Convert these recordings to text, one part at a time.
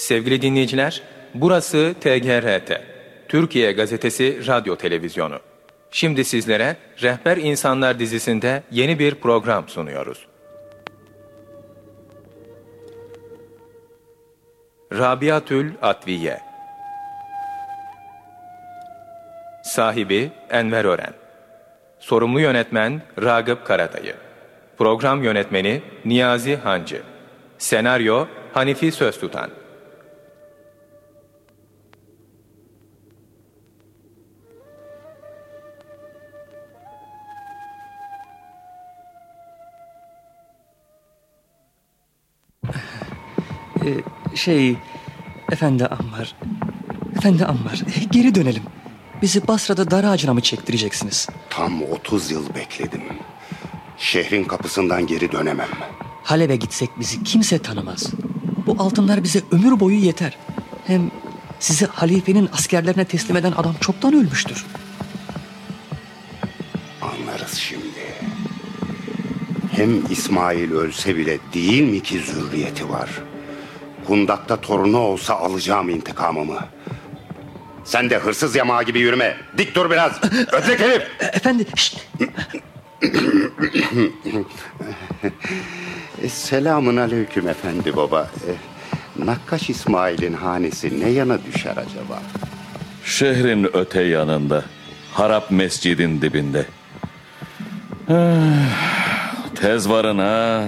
Sevgili dinleyiciler, burası TGRT, Türkiye Gazetesi Radyo Televizyonu. Şimdi sizlere Rehber İnsanlar dizisinde yeni bir program sunuyoruz. Rabiatül Atviye. Sahibi Enver Ören. Sorumlu yönetmen Ragıp Karadayı. Program yönetmeni Niyazi Hancı. Senaryo Hanifi Söztutan. Efendi Ammar, geri dönelim. Bizi Basra'da dar ağacına mı çektireceksiniz? Tam 30 yıl bekledim. Şehrin kapısından geri dönemem. Halep'e gitsek bizi kimse tanımaz. Bu altınlar bize ömür boyu yeter. Hem sizi halifenin askerlerine teslim eden adam çoktan ölmüştür. Anlarız şimdi. Hem İsmail ölse bile değil mi ki zürriyeti var? Kundak'ta torunu olsa alacağım intikamımı. Sen de hırsız yamağı gibi yürüme. Dik dur biraz. Ötlek herif. Efendi. Selamun aleyküm efendi baba. Nakkaş İsmail'in hanesi ne yana düşer acaba? Şehrin öte yanında, Harap Mescidin dibinde. Tez varın ha.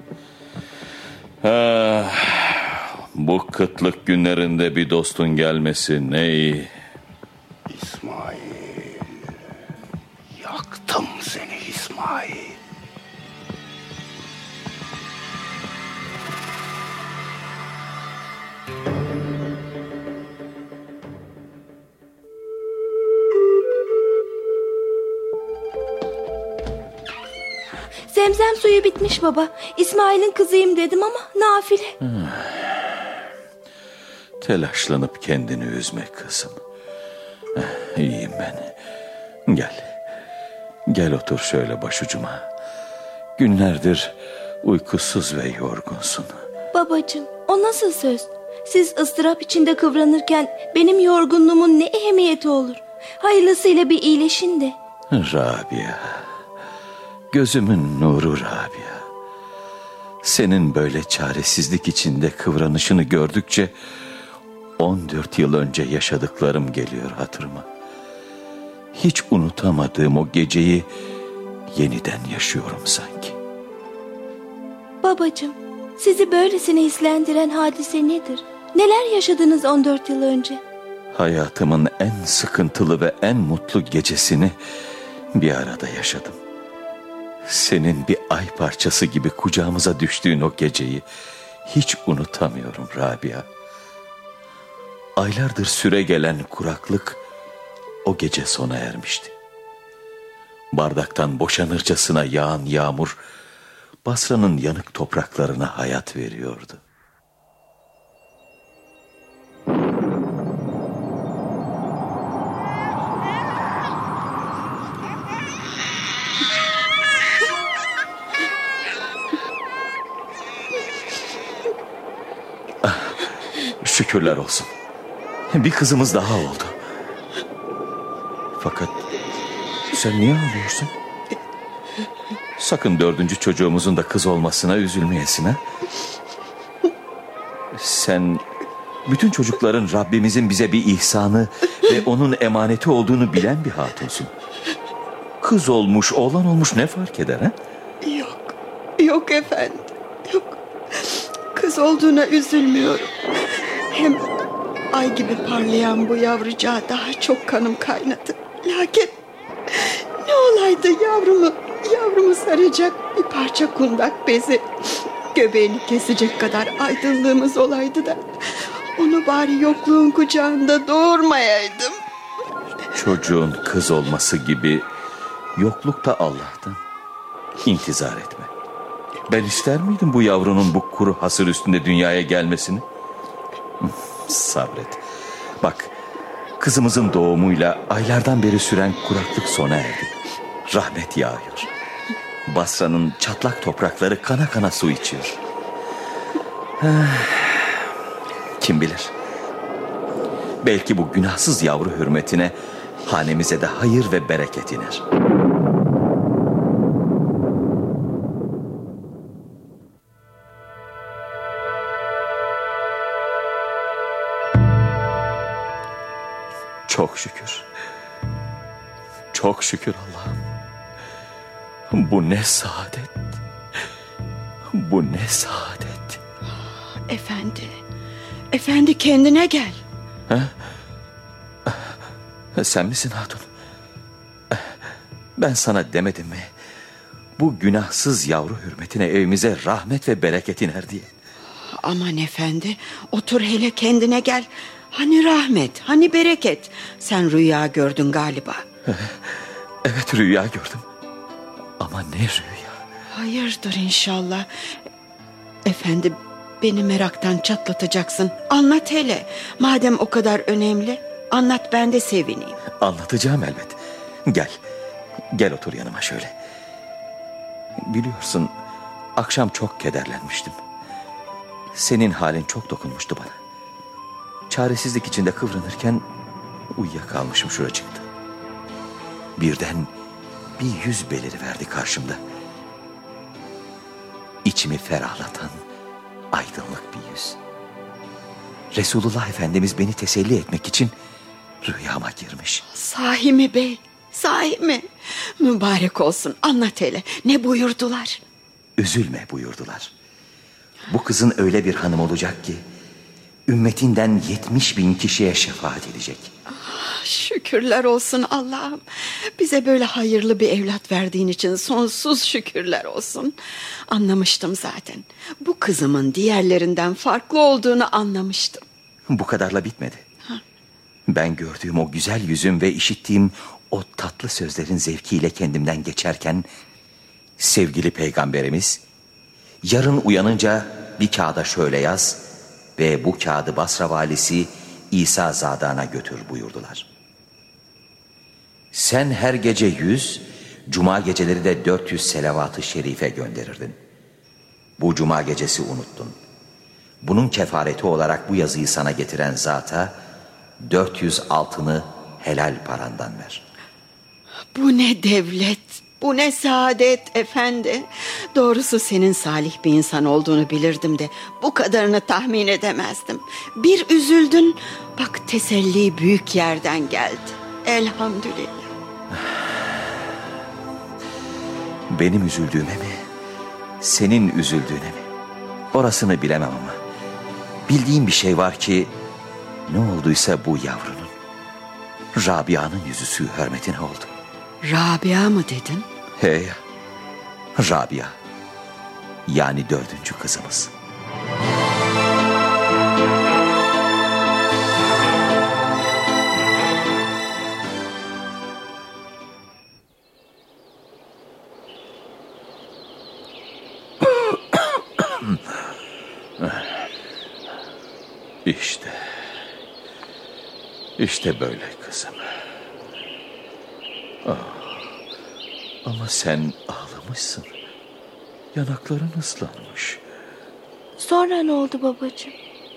Bu kıtlık günlerinde bir dostun gelmesi ne iyi. İsmail, yaktım seni İsmail. Zemzem suyu bitmiş baba. İsmail'in kızıyım dedim ama nafile. Telaşlanıp kendini üzme kızım. İyiyim ben. Gel otur şöyle başucuma. Günlerdir uykusuz ve yorgunsun. Babacığım, o nasıl söz? Siz ıstırap içinde kıvranırken benim yorgunluğumun ne ehemmiyeti olur? Hayırlısıyla bir iyileşin de. Rabia, gözümün nuru Rabia. Senin böyle çaresizlik içinde kıvranışını gördükçe 14 yıl önce yaşadıklarım geliyor hatırıma. Hiç unutamadığım o geceyi yeniden yaşıyorum sanki. Babacığım, sizi böylesine hislendiren hadise nedir? Neler yaşadınız 14 yıl önce? Hayatımın en sıkıntılı ve en mutlu gecesini bir arada yaşadım. Senin bir ay parçası gibi kucağımıza düştüğün o geceyi hiç unutamıyorum Rabia. Aylardır süregelen kuraklık o gece sona ermişti. Bardaktan boşanırcasına yağan yağmur Basra'nın yanık topraklarına hayat veriyordu. Şükürler olsun. Bir kızımız daha oldu. Fakat sen niye ağlıyorsun? Sakın 4. çocuğumuzun da kız olmasına üzülmeyesin ha? Sen bütün çocukların Rabbimizin bize bir ihsanı ve onun emaneti olduğunu bilen bir hatunsun. Kız olmuş, oğlan olmuş ne fark eder ha? Yok efendim, yok. Kız olduğuna üzülmüyorum. Hem ay gibi parlayan bu yavrucağa daha çok kanım kaynadı. Lakin ne olaydı yavrumu saracak bir parça kundak bezi, göbeğini kesecek kadar aydınlığımız olaydı da onu bari yokluğun kucağında doğurmayaydım. Çocuğun kız olması gibi yokluk da Allah'tan. İntizar etme. Ben ister miydim bu yavrunun bu kuru hasır üstünde dünyaya gelmesini? Sabret. Bak, kızımızın doğumuyla aylardan beri süren kuraklık sona erdi. Rahmet yağıyor. Basra'nın çatlak toprakları kana kana su içiyor. Kim bilir? Belki bu günahsız yavru hürmetine hanemize de hayır ve bereket iner. Çok şükür. Çok şükür Allah'ım. Bu ne saadet. Bu ne saadet. Efendi kendine gel. Ha? Sen misin hatun? Ben sana demedim mi? Bu günahsız yavru hürmetine evimize rahmet ve bereket iner diye. Aman efendi, otur hele, kendine gel. Hani rahmet, hani bereket? Sen rüya gördün galiba. Evet, rüya gördüm. Ama ne rüya? Hayırdır inşallah. Efendi, beni meraktan çatlatacaksın. Anlat hele. Madem o kadar önemli, anlat, ben de sevineyim. Anlatacağım elbet. Gel. Gel otur yanıma şöyle. Biliyorsun, akşam çok kederlenmiştim. Senin halin çok dokunmuştu bana. Çaresizlik içinde kıvranırken uyuyakalmışım şuracıkta. Birden bir yüz beliriverdi karşımda. İçimi ferahlatan aydınlık bir yüz. Resulullah Efendimiz beni teselli etmek için rüyama girmiş. Sahi mi bey? Sahi mi? Mübarek olsun, anlat hele. Ne buyurdular? Üzülme buyurdular. Bu kızın öyle bir hanım olacak ki ümmetinden 70.000 kişiye şefaat edecek. Şükürler olsun Allah'ım. Bize böyle hayırlı bir evlat verdiğin için sonsuz şükürler olsun. Anlamıştım zaten. Bu kızımın diğerlerinden farklı olduğunu anlamıştım. Bu kadarla bitmedi. Ben gördüğüm o güzel yüzün ve işittiğim o tatlı sözlerin zevkiyle kendimden geçerken sevgili peygamberimiz, yarın uyanınca bir kağıda şöyle yaz ve bu kağıdı Basra valisi İsa Zadan'a götür buyurdular. Sen her gece 100, cuma geceleri de 400 selavat-ı şerife gönderirdin. Bu cuma gecesi unuttun. Bunun kefareti olarak bu yazıyı sana getiren zata 400 altını helal parandan ver. Bu ne devlet, bu ne saadet efendi. Doğrusu senin salih bir insan olduğunu bilirdim de bu kadarını tahmin edemezdim. Bir üzüldün, bak teselli büyük yerden geldi. Elhamdülillah. Benim üzüldüğüme mi, senin üzüldüğüne mi? Orasını bilemem ama bildiğim bir şey var ki ne olduysa bu yavrunun, Rabia'nın yüzü hürmetine oldu. Rabia mı dedin? He ya, Rabia. Yani 4. kızımız. İşte böyle kızım. Ama sen ağlamışsın. Yanakların ıslanmış. Sonra ne oldu babacığım?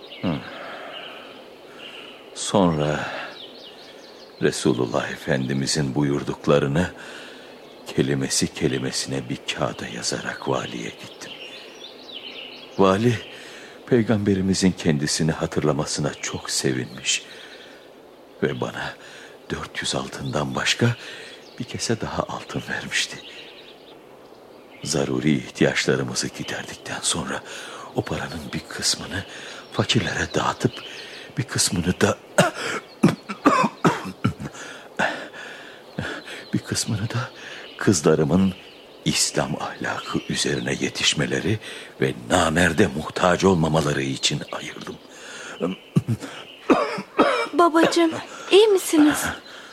Sonra Resulullah Efendimizin buyurduklarını kelimesi kelimesine bir kağıda yazarak valiye gittim. Vali, peygamberimizin kendisini hatırlamasına çok sevinmiş ve bana 400 altından başka bir kese daha altın vermişti. Zaruri ihtiyaçlarımızı giderdikten sonra o paranın bir kısmını fakirlere dağıtıp bir kısmını da kızlarımın İslam ahlakı üzerine yetişmeleri ve namerde muhtaç olmamaları için ayırdım. Babacığım, iyi misiniz?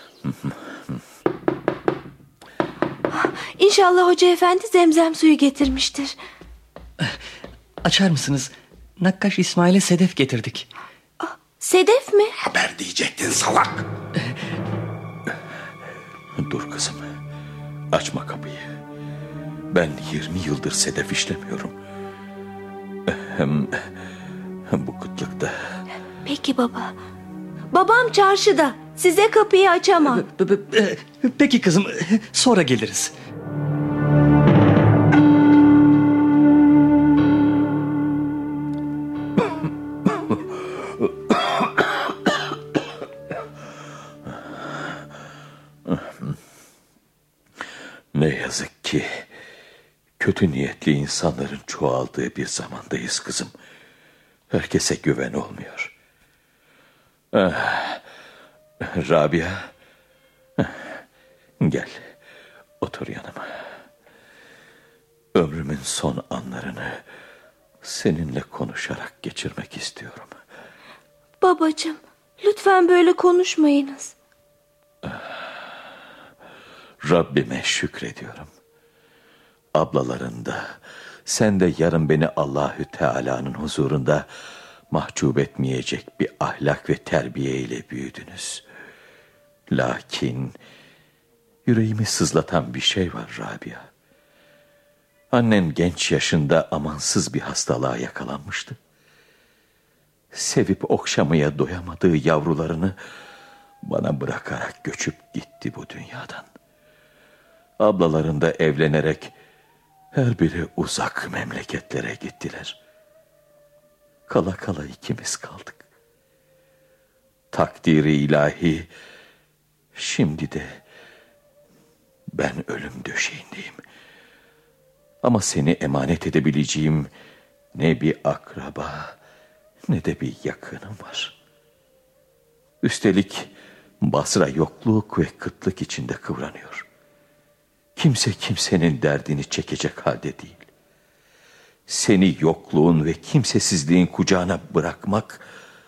İnşallah hoca efendi zemzem suyu getirmiştir. Açar mısınız? Nakkaş İsmail'e sedef getirdik. Sedef mi? Haber diyecektin salak. Dur kızım, açma kapıyı. Ben 20 yıldır sedef işlemiyorum. Hem bu kıtlıkta Peki baba. Babam çarşıda. Size kapıyı açamam. Peki kızım, sonra geliriz. Ne yazık ki kötü niyetli insanların çoğaldığı bir zamandayız kızım. Herkese güven olmuyor. Rabia, gel otur yanıma. Ömrümün son anlarını seninle konuşarak geçirmek istiyorum. Babacığım, lütfen böyle konuşmayınız. Rabbime şükrediyorum. Ablaların da, sen de yarın beni Allahü Teala'nın huzurunda mahcup etmeyecek bir ahlak ve terbiye ile büyüdünüz. Lakin yüreğimi sızlatan bir şey var Rabia. Annen genç yaşında amansız bir hastalığa yakalanmıştı. Sevip okşamaya doyamadığı yavrularını bana bırakarak göçüp gitti bu dünyadan. Ablaların da evlenerek her biri uzak memleketlere gittiler. Kala kala ikimiz kaldık. Takdiri ilahi, şimdi de ben ölüm döşeğindeyim. Ama seni emanet edebileceğim ne bir akraba ne de bir yakınım var. Üstelik Basra yokluk ve kıtlık içinde kıvranıyor. Kimse kimsenin derdini çekecek halde değil. Seni yokluğun ve kimsesizliğin kucağına bırakmak,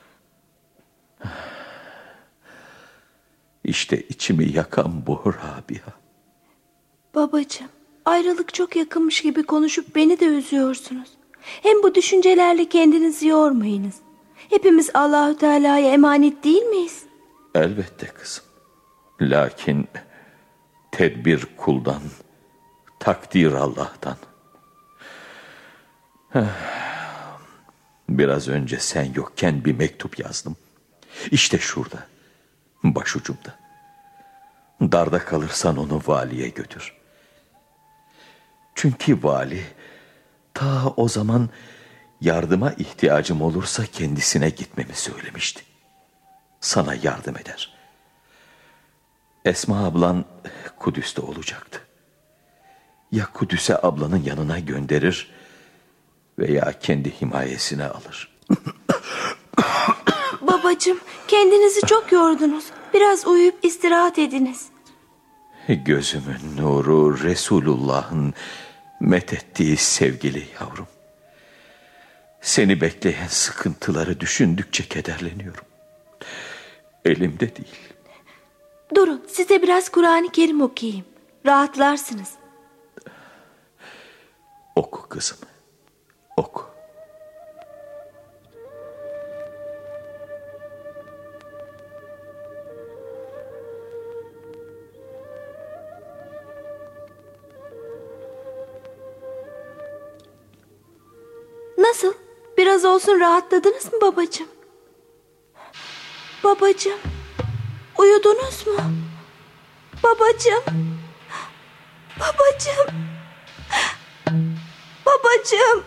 İşte içimi yakan bu Rabia. Babacığım, ayrılık çok yakınmış gibi konuşup beni de üzüyorsunuz. Hem bu düşüncelerle kendinizi yormayınız. Hepimiz Allahü Teala'ya emanet değil miyiz? Elbette kızım. Lakin tedbir kuldan, takdir Allah'tan. Biraz önce sen yokken bir mektup yazdım. İşte şurada, başucumda. Darda kalırsan onu valiye götür. Çünkü vali ta o zaman yardıma ihtiyacım olursa kendisine gitmemi söylemişti. Sana yardım eder. Esma ablan Kudüs'te olacaktı. Ya Kudüs'e ablanın yanına gönderir veya kendi himayesine alır. Babacığım, kendinizi çok yordunuz. Biraz uyuyup istirahat ediniz. Gözümün nuru Resulullah'ın methettiği sevgili yavrum. Seni bekleyen sıkıntıları düşündükçe kederleniyorum. Elimde değil. Durun, size biraz Kur'an-ı Kerim okuyayım. Rahatlarsınız. Oku kızım, oku. Nasıl? Biraz olsun rahatladınız mı babacığım? Babacığım, uyudunuz mu? Babacığım, babacığım, babacığım.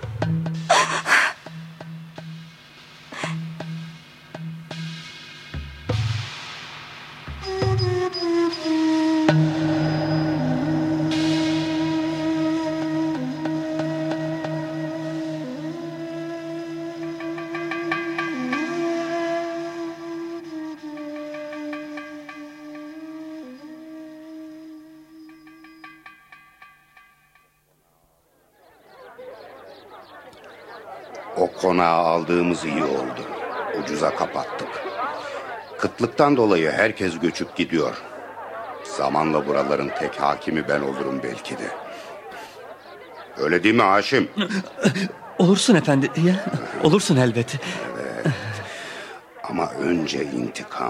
O konağı aldığımız iyi oldu. Ucuza kapattık. Kıtlıktan dolayı herkes göçüp gidiyor. Zamanla buraların tek hakimi ben olurum belki de. Öyle değil mi Haşim? Olursun efendi. Ya, olursun elbet. Evet. Ama önce intikam.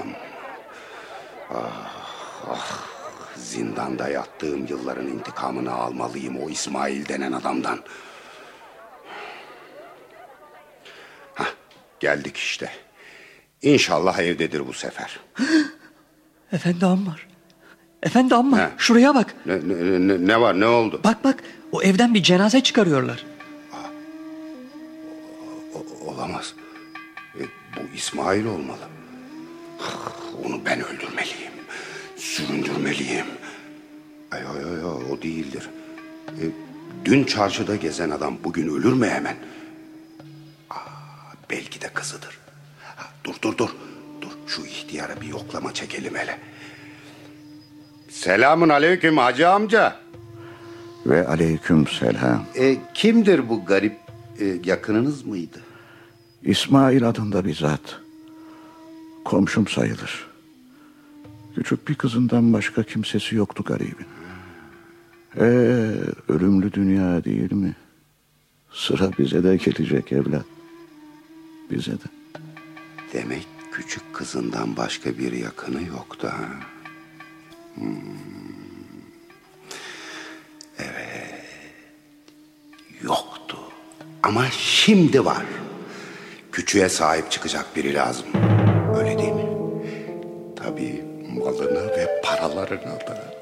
Ah, zindanda yattığım yılların intikamını almalıyım o İsmail denen adamdan. Geldik işte. İnşallah evdedir bu sefer. Efendi Ammar. Efendi Ammar, şuraya bak. Ne var, ne oldu? Bak, o evden bir cenaze çıkarıyorlar. Olamaz. Bu İsmail olmalı. Onu ben öldürmeliyim. Süründürmeliyim. Ay, o değildir. Dün çarşıda gezen adam bugün ölür mü hemen? Belki de kızıdır. Dur. Şu ihtiyara bir yoklama çekelim hele. Selamun aleyküm hacı amca. Ve aleyküm selam. Kimdir bu garip, yakınınız mıydı? İsmail adında bir zat. Komşum sayılır. Küçük bir kızından başka kimsesi yoktu garibin. Ölümlü dünya değil mi? Sıra bize de gelecek evlat. Bize de. Demek küçük kızından başka bir yakını yoktu ha? Evet. Yoktu. Ama şimdi var. Küçüğe sahip çıkacak biri lazım. Öyle değil mi? Tabii malını ve paralarını da.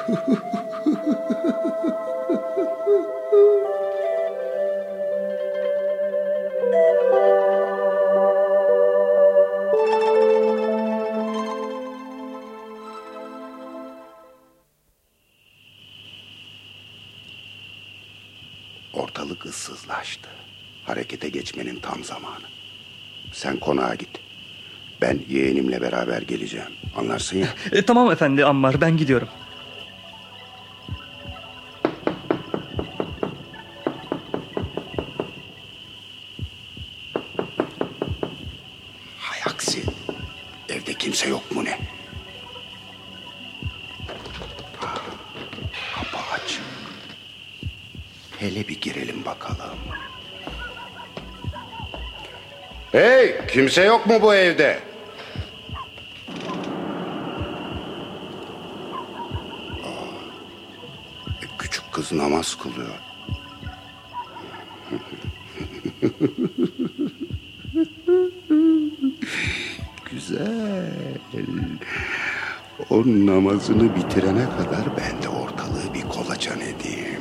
Ortalık ıssızlaştı. Harekete geçmenin tam zamanı. Sen konağa git. Ben yeğenimle beraber geleceğim. Anlarsın ya. Tamam efendi Ammar, ben gidiyorum. Hay aksi. Evde kimse yok mu ne? Kapı aç. Hele bir girelim bakalım. Hey, kimse yok mu bu evde? Küçük kız namaz kılıyor. Güzel. O namazını bitirene kadar ben de ortalığı bir kolaçan edeyim.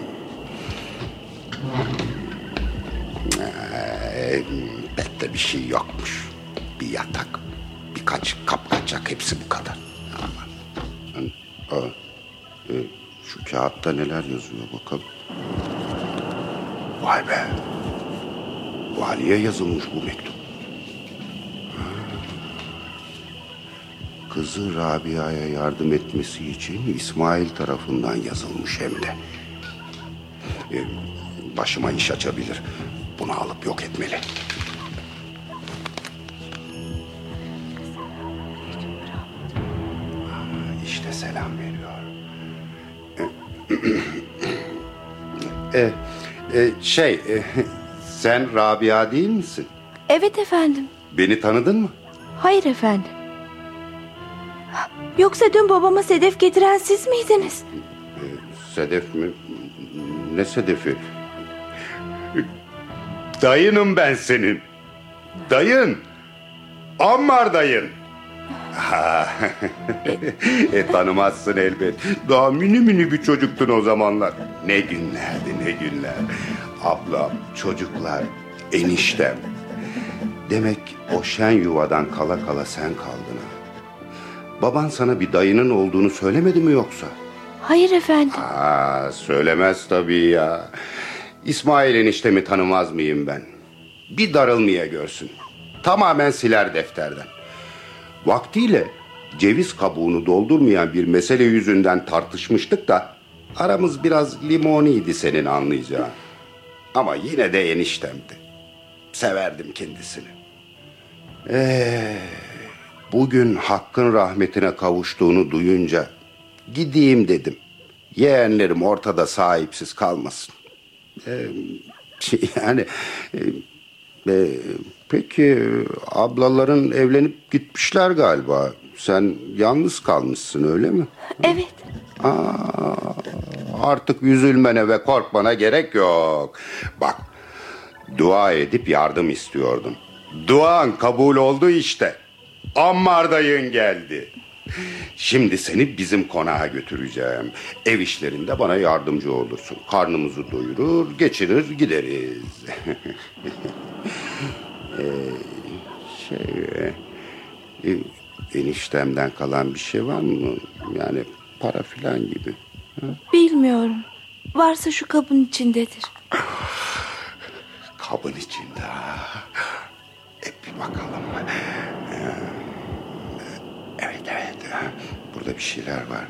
Bette bir şey yokmuş. Bir yatak, birkaç kapkacak, hepsi bu kadar. Şu kağıtta neler yazıyor bakalım. Vay be. Valiye yazılmış bu mektup. Kızı Rabia'ya yardım etmesi için İsmail tarafından yazılmış hem de. Başıma iş açabilir. Bunu alıp yok etmeli. İşte selam veriyor. Sen Rabia değil misin? Evet efendim. Beni tanıdın mı? Hayır efendim. Yoksa dün babama sedef getiren siz miydiniz? Sedef mi? Ne sedefi? Dayınım ben senin. Dayın. Ammar dayın. Tanımazsın elbet. Daha mini bir çocuktun o zamanlar. Ne günlerdi, ne günler. Ablam, çocuklar, eniştem. Demek o şen yuvadan kala kala sen kaldın ha. Baban sana bir dayının olduğunu söylemedi mi yoksa? Hayır efendim. Söylemez tabii ya. İsmail eniştemi tanımaz mıyım ben? Bir darılmaya görsün. Tamamen siler defterden. Vaktiyle ceviz kabuğunu doldurmayan bir mesele yüzünden tartışmıştık da aramız biraz limoniydi senin anlayacağın. Ama yine de eniştemdi. Severdim kendisini. Bugün Hakk'ın rahmetine kavuştuğunu duyunca gideyim dedim. Yeğenlerim ortada sahipsiz kalmasın. Peki ablaların evlenip gitmişler galiba. Sen yalnız kalmışsın öyle mi? Evet. Artık üzülmene ve korkmana gerek yok. Bak, dua edip yardım istiyordun. Duan kabul oldu işte. Ammar dayın geldi. Şimdi seni bizim konağa götüreceğim. Ev işlerinde bana yardımcı olursun. Karnımızı doyurur, geçirir gideriz. Eniştemden kalan bir şey var mı? Yani para filan gibi. Ha? Bilmiyorum. Varsa şu kabın içindedir. Kabın içinde. Bir bakalım. Evet. Burada bir şeyler var.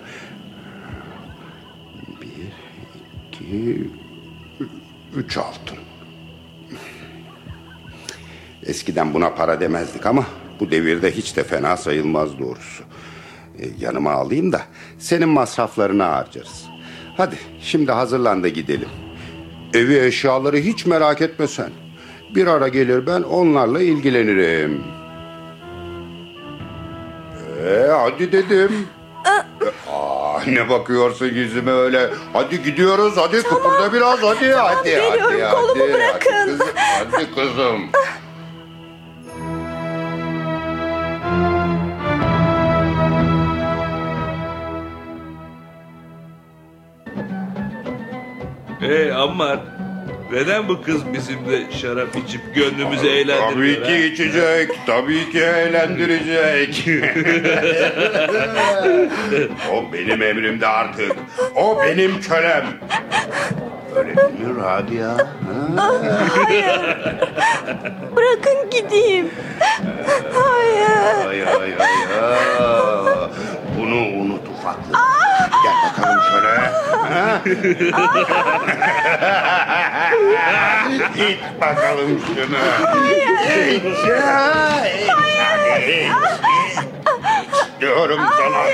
1, 2, 3 altın. Eskiden buna para demezdik ama bu devirde hiç de fena sayılmaz doğrusu. Yanıma alayım da senin masraflarını harcarız. Hadi şimdi hazırlan da gidelim. Evi eşyaları hiç merak etme sen. Bir ara gelir ben onlarla ilgilenirim. Hadi dedim. Ne bakıyorsun yüzüme öyle? Hadi gidiyoruz, hadi tamam. Kıpırda biraz, hadi. Geliyorum, kolumu bırakın. Hadi kızım. Ammar, neden bu kız bizimle şarap içip gönlümüzü eğlendiriyor? Tabii ki içecek, tabii ki eğlendirecek. O benim emrimde artık. O benim kölem. Öyle değil mi Rabia? Hayır. Bırakın gideyim. Hayır. Bunu unut ufaklık. Gel bakalım şöyle. İt bakalım şunu. İt. Diyorum sana.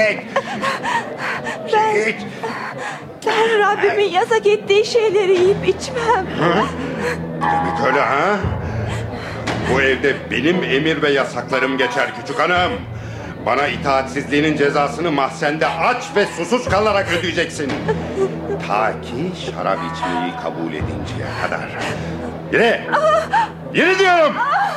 Ben Rabbimin yasak ettiği şeyleri yiyip içmem. Demek öyle ha? Bu evde benim emir ve yasaklarım geçer küçük hanım. Bana itaatsizliğinin cezasını mahzende aç ve susuz kalarak ödeyeceksin. Ta ki şarap içmeyi kabul edinceye kadar. Yürü! Yürü diyorum!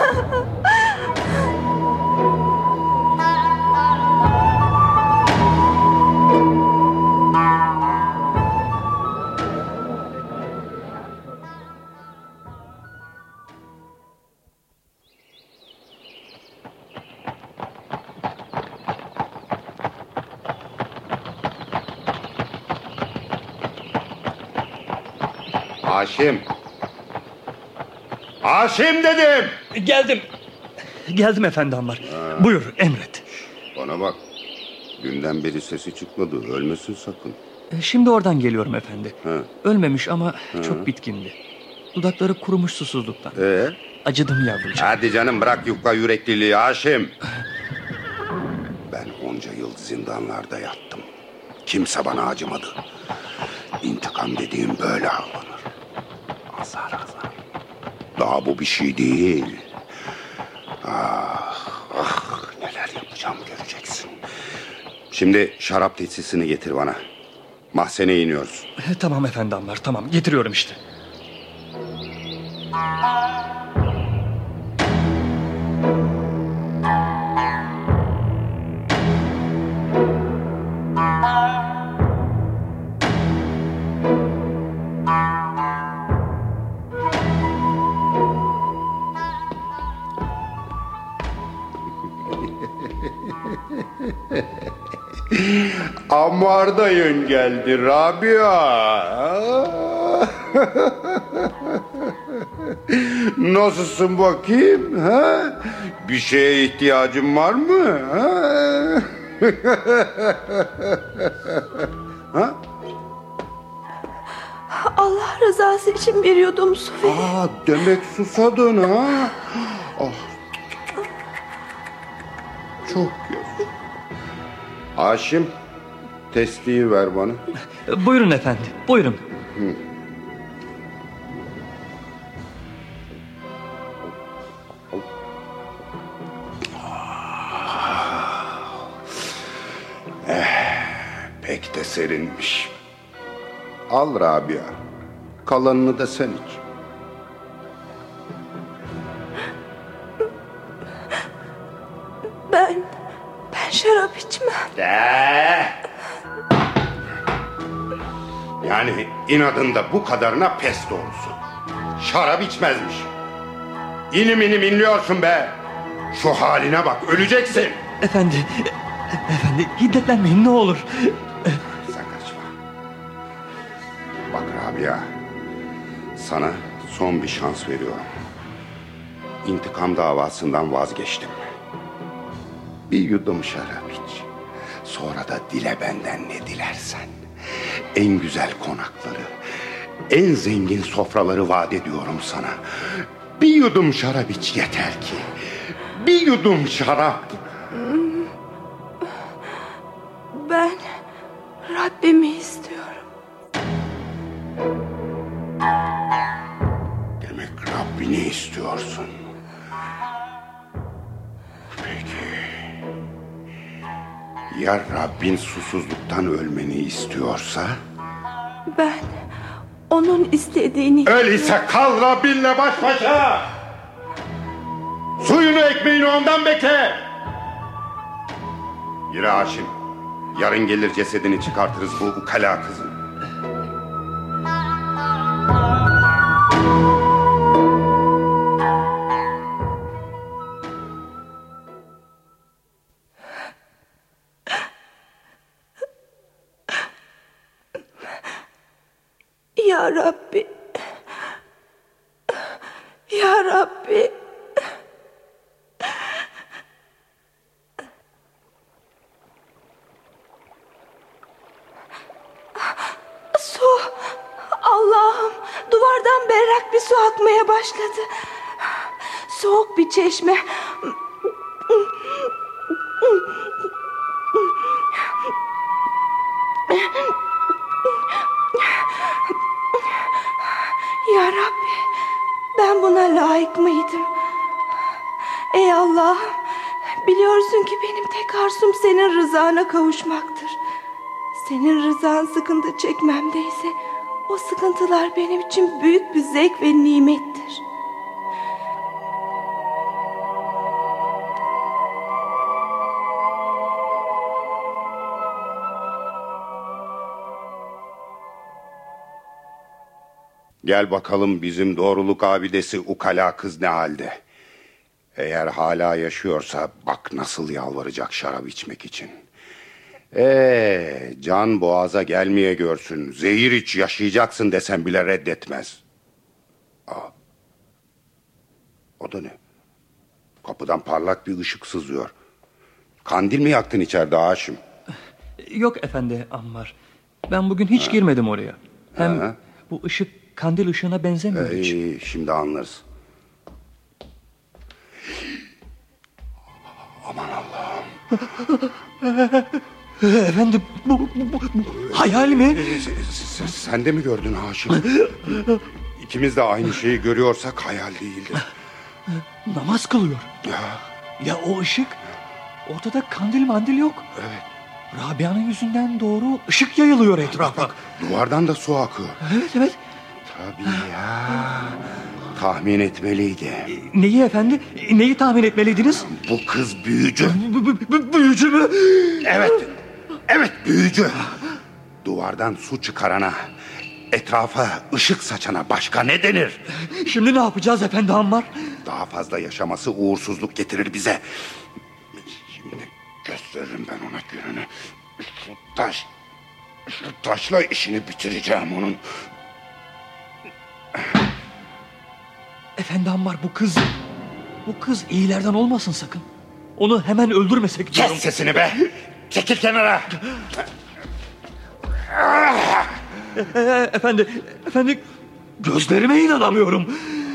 Haşim dedim. Geldim efendi Ammar. Buyur emret. Bana bak. Dünden beri sesi çıkmadı. Ölmesin sakın. Şimdi oradan geliyorum efendi. Ha. Ölmemiş ama çok bitkindi. Dudakları kurumuş susuzluktan. Acıdım yavrucuğum. Hadi canım bırak yufka yürekliliği Haşim. Ben onca yıl zindanlarda yattım. Kimse bana acımadı. İntikam dediğim böyle alınır. Azar azar. Daha bu bir şey değil. Neler yapacağım göreceksin. Şimdi şarap tetsisini getir bana. Mahzene iniyoruz. Tamam efendi Ammar, tamam getiriyorum işte. Ammar dayın geldi Rabia. Nasılsın bakayım? Ha? Bir şeye ihtiyacın var mı? Ha? Allah rızası için bir yudum su verin. Demek susadın ha? Çok yazık. Haşim, testiyi ver bana. Buyurun efendi, buyurun. Pek de serinmiş. Al Rabia. Kalanını da sen iç. Yani inadında bu kadarına pes doğrusu. Şarap içmezmiş. İnim inim inliyorsun be. Şu haline bak, öleceksin. Efendi hiddetlenmeyin ne olur. Sen kaçma. Bak Rabia, sana son bir şans veriyorum. İntikam davasından vazgeçtim. Bir yudum şarap iç. Sonra da dile benden ne dilersen. En güzel konakları, en zengin sofraları vaat ediyorum sana. Bir yudum şarap iç yeter ki. Bir yudum şarap. Ben Rabbimi istiyorum. Demek Rabbini istiyorsun. Peki. Ya Rabbin susuzluktan ölmeni istiyorsa? Ben onun istediğini... Öyleyse kal Rabbinle baş başa. Suyunu ekmeğini ondan bekle. Yürü Haşim. Yarın gelir cesedini çıkartırız bu ukala kızın. Ya Rabbi. Ya Rabbi. Su. Allah'ım, duvardan berrak bir su akmaya başladı. Soğuk bir çeşme. Ya Rabbi, ben buna layık mıydım? Ey Allah'ım, biliyorsun ki benim tek arzum senin rızana kavuşmaktır. Senin rızan sıkıntı çekmemdeyse o sıkıntılar benim için büyük bir zevk ve nimettir. Gel bakalım bizim doğruluk abidesi ukala kız ne halde? Eğer hala yaşıyorsa bak nasıl yalvaracak şarap içmek için. Can boğaza gelmeye görsün. Zehir iç yaşayacaksın desem bile reddetmez. O da ne? Kapıdan parlak bir ışık sızıyor. Kandil mi yaktın içeride Haşim? Yok efendi Ammar. Ben bugün hiç girmedim oraya. Hem bu ışık kandil ışığına benzemiyor hiç. Şimdi anlarız. Aman Allah'ım. Efendim bu hayal mi? Sen de mi gördün Haşim? İkimiz de aynı şeyi görüyorsak hayal değildir. Namaz kılıyor. Ya o ışık? Ortada kandil mandil yok. Evet. Rabia'nın yüzünden doğru ışık yayılıyor etrafa. Bak, duvardan da su akıyor. Evet. Tabii ya. Tahmin etmeliydi. Neyi efendi? Neyi tahmin etmeliydiniz? Bu kız büyücü. Büyücü mü? Evet büyücü. Duvardan su çıkarana, etrafa ışık saçana başka ne denir? Şimdi ne yapacağız efendi Ammar? Daha fazla yaşaması uğursuzluk getirir bize. Şimdi gösteririm ben ona gününü. Şu taşla işini bitireceğim onun. Efendi Ammar bu kız iyilerden olmasın sakın. Onu hemen öldürmesek diyorum. Kes sesini be. Çekil kenara. Efendi gözlerime inanamıyorum.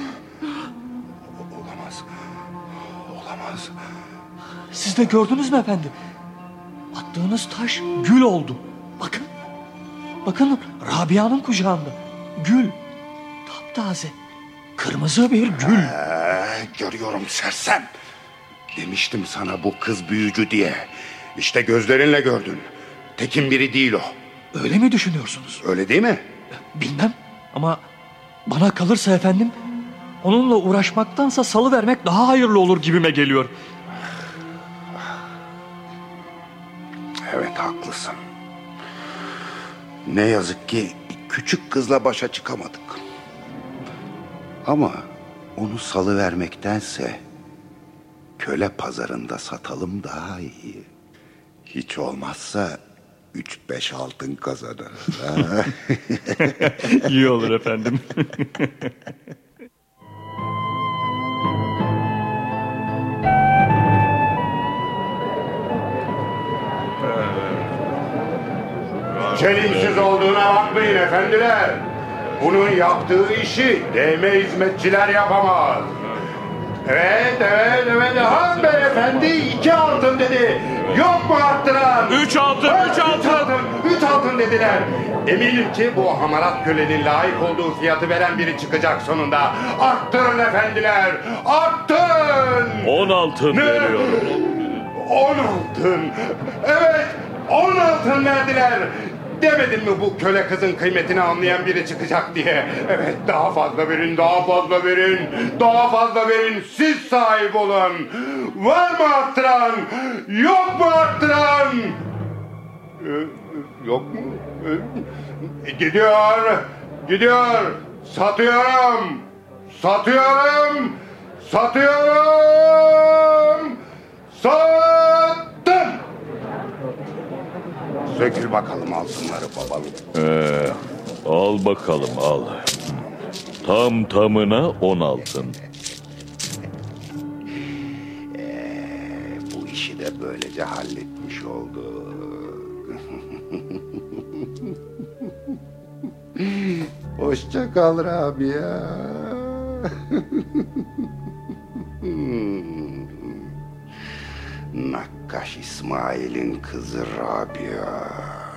Olamaz. Siz de gördünüz mü efendi? Attığınız taş gül oldu. Bakın Rabia'nın kucağında. Gül. Taptaze. Kırmızı bir gül. Görüyorum sersem. Demiştim sana bu kız büyücü diye. İşte gözlerinle gördün. Tekin biri değil o. Öyle mi düşünüyorsunuz? Öyle değil mi? Bilmem ama bana kalırsa efendim onunla uğraşmaktansa salıvermek daha hayırlı olur gibime geliyor. Evet. Ne yazık ki küçük kızla başa çıkamadık. Ama onu salıvermektense köle pazarında satalım daha iyi. Hiç olmazsa 3-5 altın kazanırız. İyi olur efendim. Çelimsiz olduğuna bakmayın efendiler. Bunun yaptığı işi değme hizmetçiler yapamaz. Evet. Han beyefendi 2 altın dedi. Yok mu arttıran? 3 altın. 3 altın dediler. Eminim ki bu hamarat kölenin layık olduğu fiyatı veren biri çıkacak sonunda. Arttırın efendiler. Arttın. 10 altın veriyorum. 10 altın. Evet, 10 altın verdiler. Demedim mi bu köle kızın kıymetini anlayan biri çıkacak diye? Evet, daha fazla verin, daha fazla verin. Daha fazla verin, siz sahip olun. Var mı arttıran? Yok mu arttıran? Yok mu? Gidiyor. Satıyorum. Sattım. Sökül bakalım altınları babalım. Al bakalım al. Tamına 10 altın. Bu işi de böylece halletmiş olduk. Hoşça kal Rabia. Nakkaş İsmail'in kızı Rabia.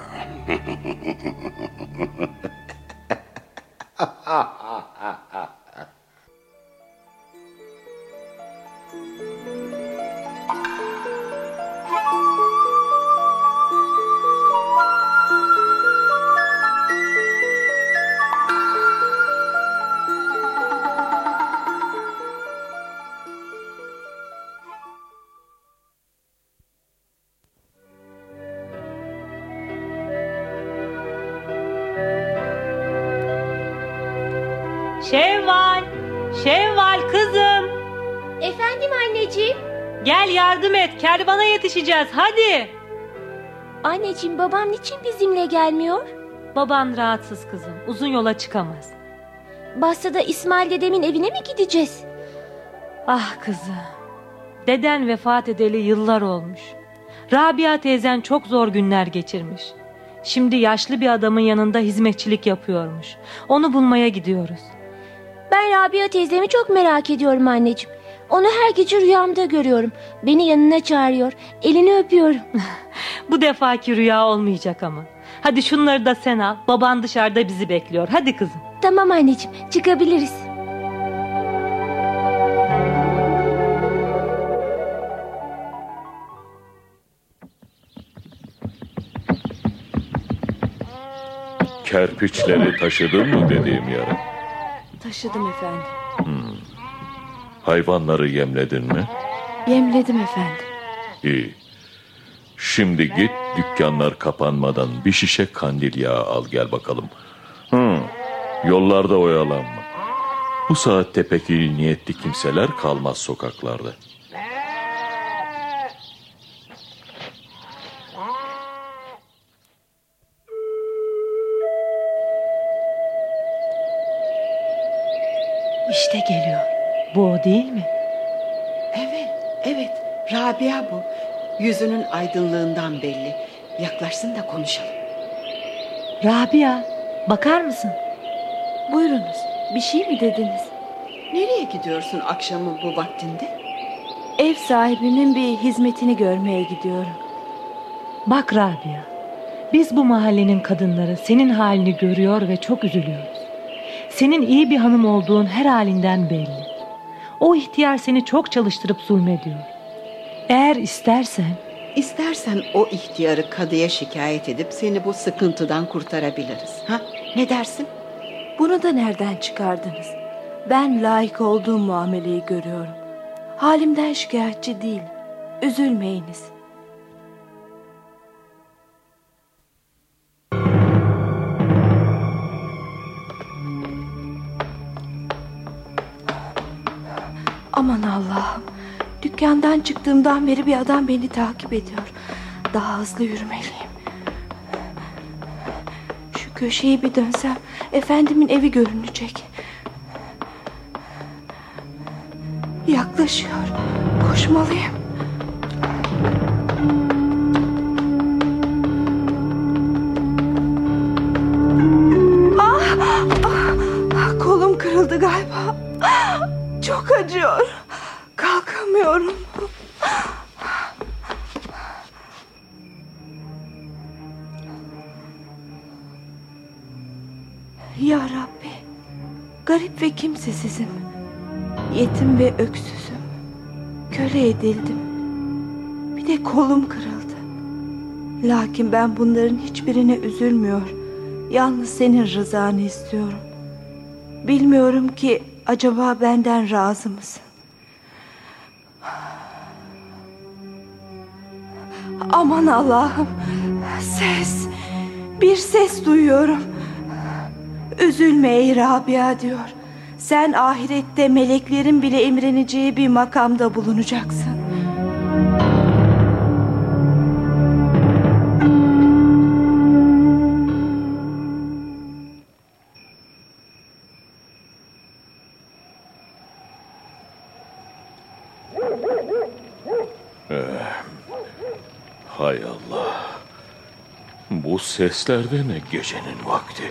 Şevval kızım. Efendim anneciğim? Gel yardım et, kervana yetişeceğiz hadi. Anneciğim, babam niçin bizimle gelmiyor? Baban rahatsız kızım, uzun yola çıkamaz. Basra'da İsmail dedemin evine mi gideceğiz? Ah kızım, deden vefat edeli yıllar olmuş. Rabia teyzen çok zor günler geçirmiş. Şimdi yaşlı bir adamın yanında hizmetçilik yapıyormuş. Onu bulmaya gidiyoruz. Ben Rabia teyzemi çok merak ediyorum anneciğim. Onu her gece rüyamda görüyorum. Beni yanına çağırıyor. Elini öpüyorum. Bu defaki rüya olmayacak ama. Hadi şunları da sen al. Baban dışarıda bizi bekliyor. Hadi kızım. Tamam anneciğim, çıkabiliriz. Kerpiçleri taşıdın mı dediğim yere? Taşıdım efendim. Hayvanları yemledin mi? Yemledim efendim. İyi. Şimdi git dükkanlar kapanmadan bir şişe kandil yağı al gel bakalım. Yollarda oyalanma. Bu saatte pek iyi niyetli kimseler kalmaz sokaklarda. İşte geliyor. Bu o değil mi? Evet. Rabia bu. Yüzünün aydınlığından belli. Yaklaşsın da konuşalım. Rabia, bakar mısın? Buyurunuz. Bir şey mi dediniz? Nereye gidiyorsun akşamın bu vaktinde? Ev sahibinin bir hizmetini görmeye gidiyorum. Bak Rabia, biz bu mahallenin kadınları senin halini görüyor ve çok üzülüyoruz. Senin iyi bir hanım olduğun her halinden belli. O ihtiyar seni çok çalıştırıp zulmediyor. Eğer İstersen o ihtiyarı kadıya şikayet edip seni bu sıkıntıdan kurtarabiliriz. Ne dersin? Bunu da nereden çıkardınız? Ben layık olduğum muameleyi görüyorum. Halimden şikayetçi değil. Üzülmeyiniz. Aman Allah'ım. Dükkandan çıktığımdan beri bir adam beni takip ediyor. Daha hızlı yürümeliyim. Şu köşeyi bir dönsem efendimin evi görünecek. Yaklaşıyor. Koşmalıyım. Kolum kırıldı galiba. Çok acıyor. Kalkamıyorum. Ya Rabbi, garip ve kimsesizim. Yetim ve öksüzüm. Köle edildim. Bir de kolum kırıldı. Lakin ben bunların hiçbirine üzülmüyor. Yalnız senin rızanı istiyorum. Bilmiyorum ki acaba benden razı mısın? Aman Allah'ım. Bir ses duyuyorum. Üzülme ey Rabia diyor. Sen ahirette meleklerin bile imreneceği bir makamda bulunacaksın. Hay Allah. Bu sesler de ne gecenin vakti?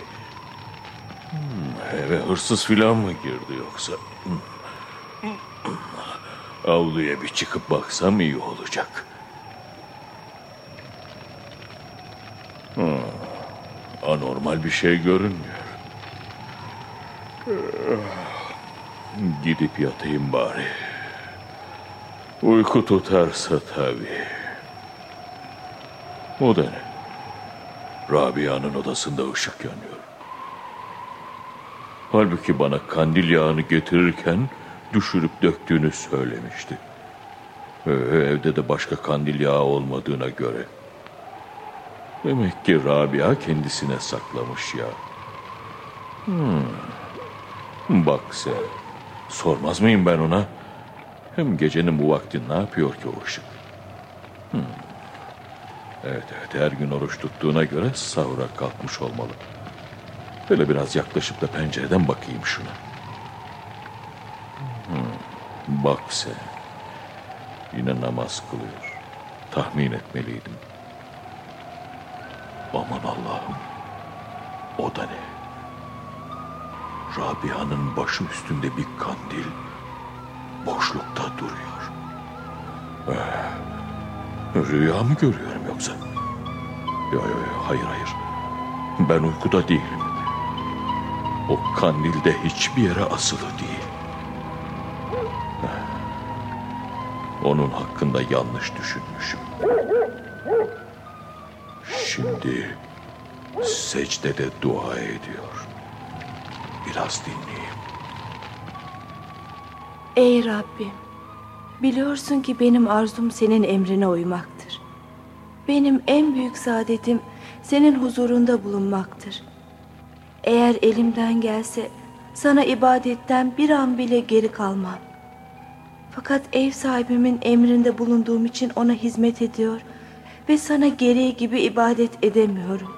Eve hırsız filan mı girdi yoksa? Avluya bir çıkıp baksam iyi olacak. Anormal bir şey görünmüyor. Gidip yatayım bari. Uyku tutarsa tabii. O da ne? Rabia'nın odasında ışık yanıyor. Halbuki bana kandil yağını getirirken düşürüp döktüğünü söylemişti. Evde de başka kandil yağı olmadığına göre. Demek ki Rabia kendisine saklamış ya. Bak sen. Sormaz mıyım ben ona? Hem gecenin bu vakti ne yapıyor ki o ışık? Evet, her gün oruç tuttuğuna göre sahura kalkmış olmalı. Böyle biraz yaklaşıp da pencereden bakayım şuna. Bak sen. Yine namaz kılıyor. Tahmin etmeliydim. Aman Allah'ım. O da ne? Rabia'nın başı üstünde bir kandil boşlukta duruyor. Rüya mı görüyorum yoksa? Yok, hayır. Ben uykuda değilim. O kandil de hiçbir yere asılı değil. Onun hakkında yanlış düşünmüşüm. Şimdi secdede dua ediyor. Biraz dinleyeyim. Ey Rabbim, biliyorsun ki benim arzum senin emrine uymaktır. Benim en büyük saadetim senin huzurunda bulunmaktır. Eğer elimden gelse sana ibadetten bir an bile geri kalmam. Fakat ev sahibimin emrinde bulunduğum için ona hizmet ediyor ve sana gereği gibi ibadet edemiyorum.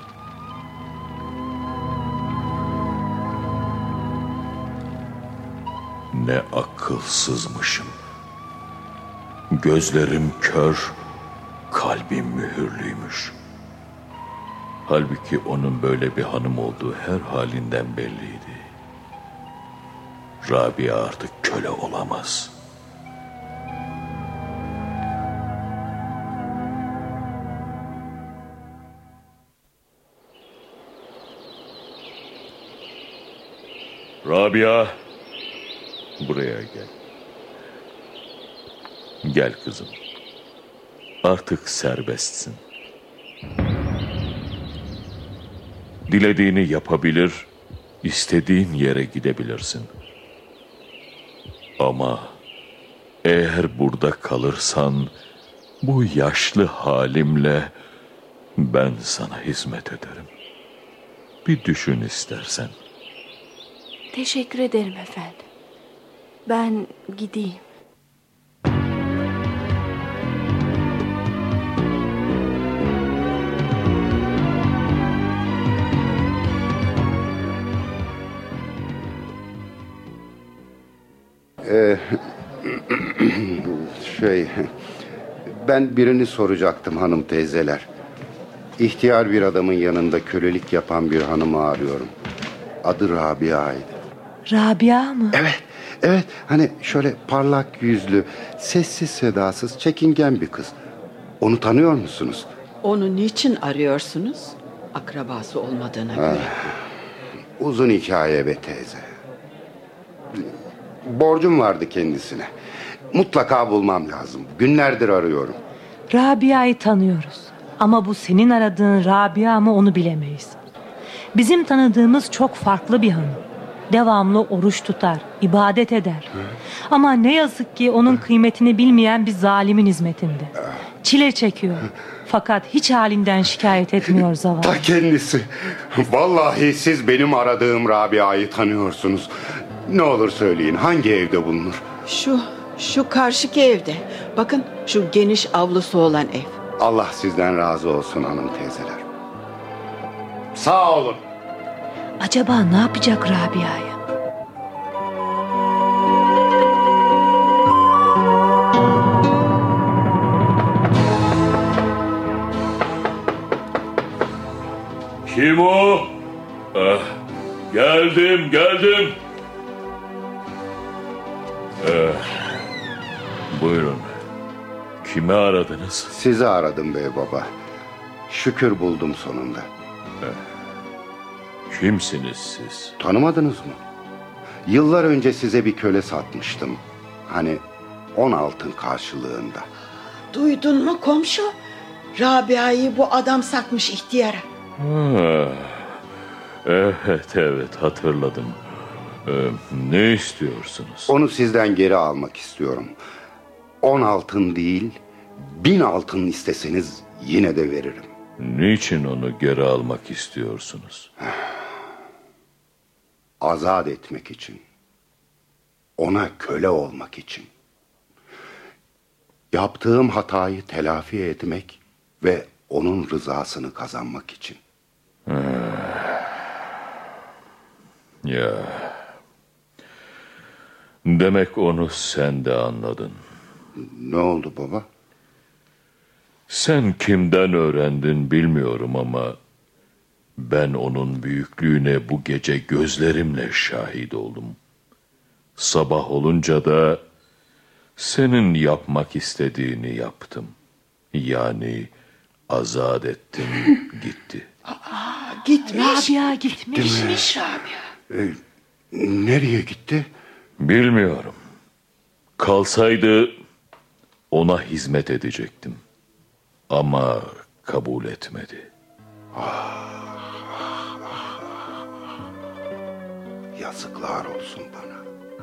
Ne akılsızmışım. Gözlerim kör, kalbim mühürlüymüş. Halbuki onun böyle bir hanım olduğu her halinden belliydi. Rabia artık köle olamaz. Rabia, buraya gel. Gel kızım. Artık serbestsin. Dilediğini yapabilir, istediğin yere gidebilirsin. Ama eğer burada kalırsan bu yaşlı halimle ben sana hizmet ederim. Bir düşün istersen. Teşekkür ederim efendim. Ben gideyim. Ben birini soracaktım hanım teyzeler. İhtiyar bir adamın yanında kölelik yapan bir hanımı arıyorum. Adı Rabia'ydı. Rabia mı? Evet, hani şöyle parlak yüzlü, sessiz sedasız, çekingen bir kız. Onu tanıyor musunuz? Onu niçin arıyorsunuz? Akrabası olmadığına göre. Uzun hikaye be teyze. Borcum vardı kendisine. Mutlaka bulmam lazım. Günlerdir arıyorum. Rabia'yı tanıyoruz. Ama bu senin aradığın Rabia mı onu bilemeyiz. Bizim tanıdığımız çok farklı bir hanım. Devamlı oruç tutar, ibadet eder. Ama ne yazık ki onun kıymetini bilmeyen bir zalimin hizmetinde. Çile çekiyor. Fakat hiç halinden şikayet etmiyor zavallı. Ta kendisi. Vallahi siz benim aradığım Rabia'yı tanıyorsunuz. Ne olur söyleyin, hangi evde bulunur? Şu karşıki evde. Bakın, şu geniş avlusu olan ev. Allah sizden razı olsun hanım teyzeler. Sağ olun. Acaba ne yapacak Rabia'ya? Kim o? Geldim. Buyurun. Kimi aradınız? Sizi aradım bey baba. Şükür buldum sonunda. Kimsiniz siz? Tanımadınız mı? Yıllar önce size bir köle satmıştım. Hani 10 altın karşılığında. Duydun mu komşu? Rabia'yı bu adam satmış ihtiyara. Evet hatırladım. Ne istiyorsunuz? Onu sizden geri almak istiyorum. 10 altın değil, 1000 altın isteseniz yine de veririm. Niçin onu geri almak istiyorsunuz? Azat etmek için. Ona köle olmak için. Yaptığım hatayı telafi etmek ve onun rızasını kazanmak için. Ya. Demek onu sen de anladın. Ne oldu baba? Sen kimden öğrendin bilmiyorum ama ben onun büyüklüğüne bu gece gözlerimle şahit oldum. Sabah olunca da senin yapmak istediğini yaptım. Yani azat ettim, gitti. Gitmiş. Rabia gitmiş. Rabia. Nereye gitti? Bilmiyorum. Kalsaydı ona hizmet edecektim. Ama kabul etmedi. Yazıklar olsun bana.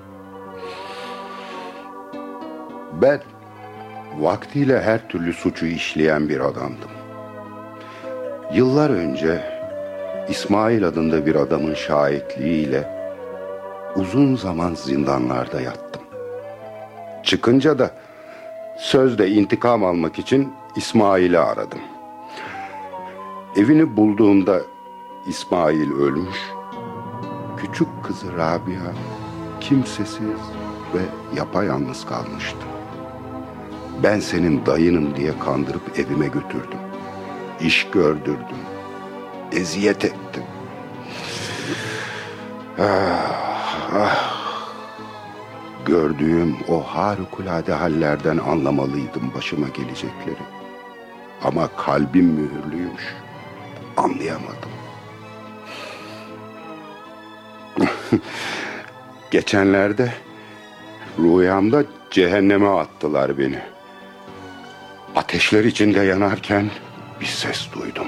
Ben vaktiyle her türlü suçu işleyen bir adamdım. Yıllar önce İsmail adında bir adamın şahitliğiyle uzun zaman zindanlarda yattım. Çıkınca da sözde intikam almak için İsmail'i aradım. Evini bulduğumda İsmail ölmüş. Küçük kızı Rabia kimsesiz ve yapayalnız kalmıştı. Ben senin dayınım diye kandırıp evime götürdüm. İş gördürdüm. Eziyet ettim. Gördüğüm o harikulade hallerden anlamalıydım başıma gelecekleri. Ama kalbim mühürlüymüş. Anlayamadım. Geçenlerde rüyamda cehenneme attılar beni. Ateşler içinde yanarken bir ses duydum.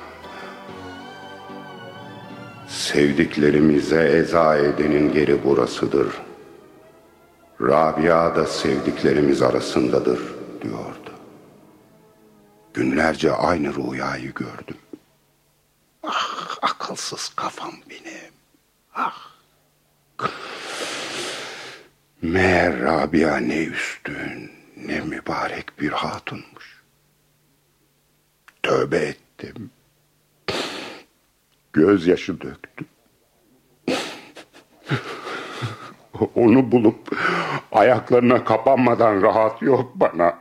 Sevdiklerimize eza edenin yeri burasıdır. Rabia da sevdiklerimiz arasındadır diyordu. Günlerce aynı rüyayı gördüm. Ah, akılsız kafam benim. Ah. Meğer Rabia ne üstün, ne mübarek bir hatunmuş. Tövbe ettim. Gözyaşı döktüm. Onu bulup ayaklarına kapanmadan rahat yok bana.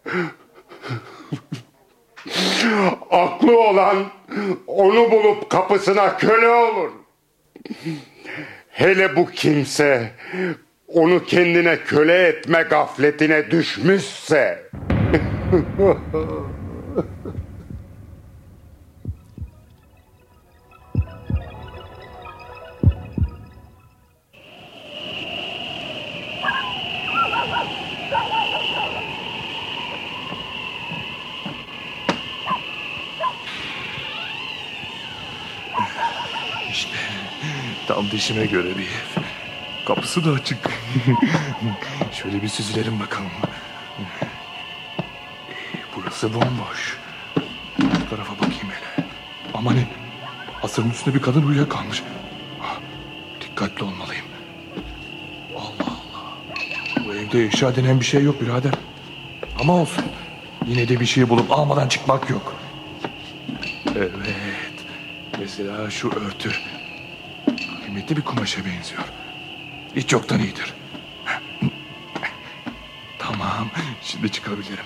Aklı olan onu bulup kapısına köle olur. Hele bu kimse onu kendine köle etme gafletine düşmüşse. İşte tam dişime göre bir ev. Kapısı da açık. Şöyle bir süzülelim bakalım. Burası bomboş. Bu tarafa bakayım hele. Amanın, hasırın üstünde bir kadın uyuyakalmış. Dikkatli olmalıyım. Allah Allah. Bu evde eşya denen bir şey yok birader. Ama olsun. Yine de bir şey bulup almadan çıkmak yok. Evet. Mesela şu örtü. Kıymetli bir kumaşa benziyor. Hiç yoktan iyidir. Tamam, şimdi çıkabilirim.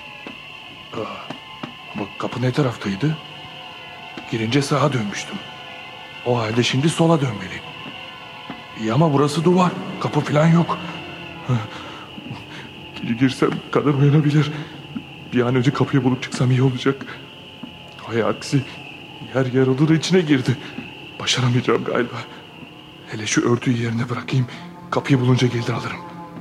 Bak, kapı ne taraftaydı? Girince sağa dönmüştüm. O halde şimdi sola dönmeliyim. İyi ama burası duvar. Kapı falan yok. Girsem kadın uyanabilir. Bir an önce kapıyı bulup çıksam iyi olacak. Hay aksi. Yer yarıldı da içine girdi. Başaramayacağım galiba. Hele şu örtüyü yerine bırakayım. Kapıyı bulunca gelir alırım.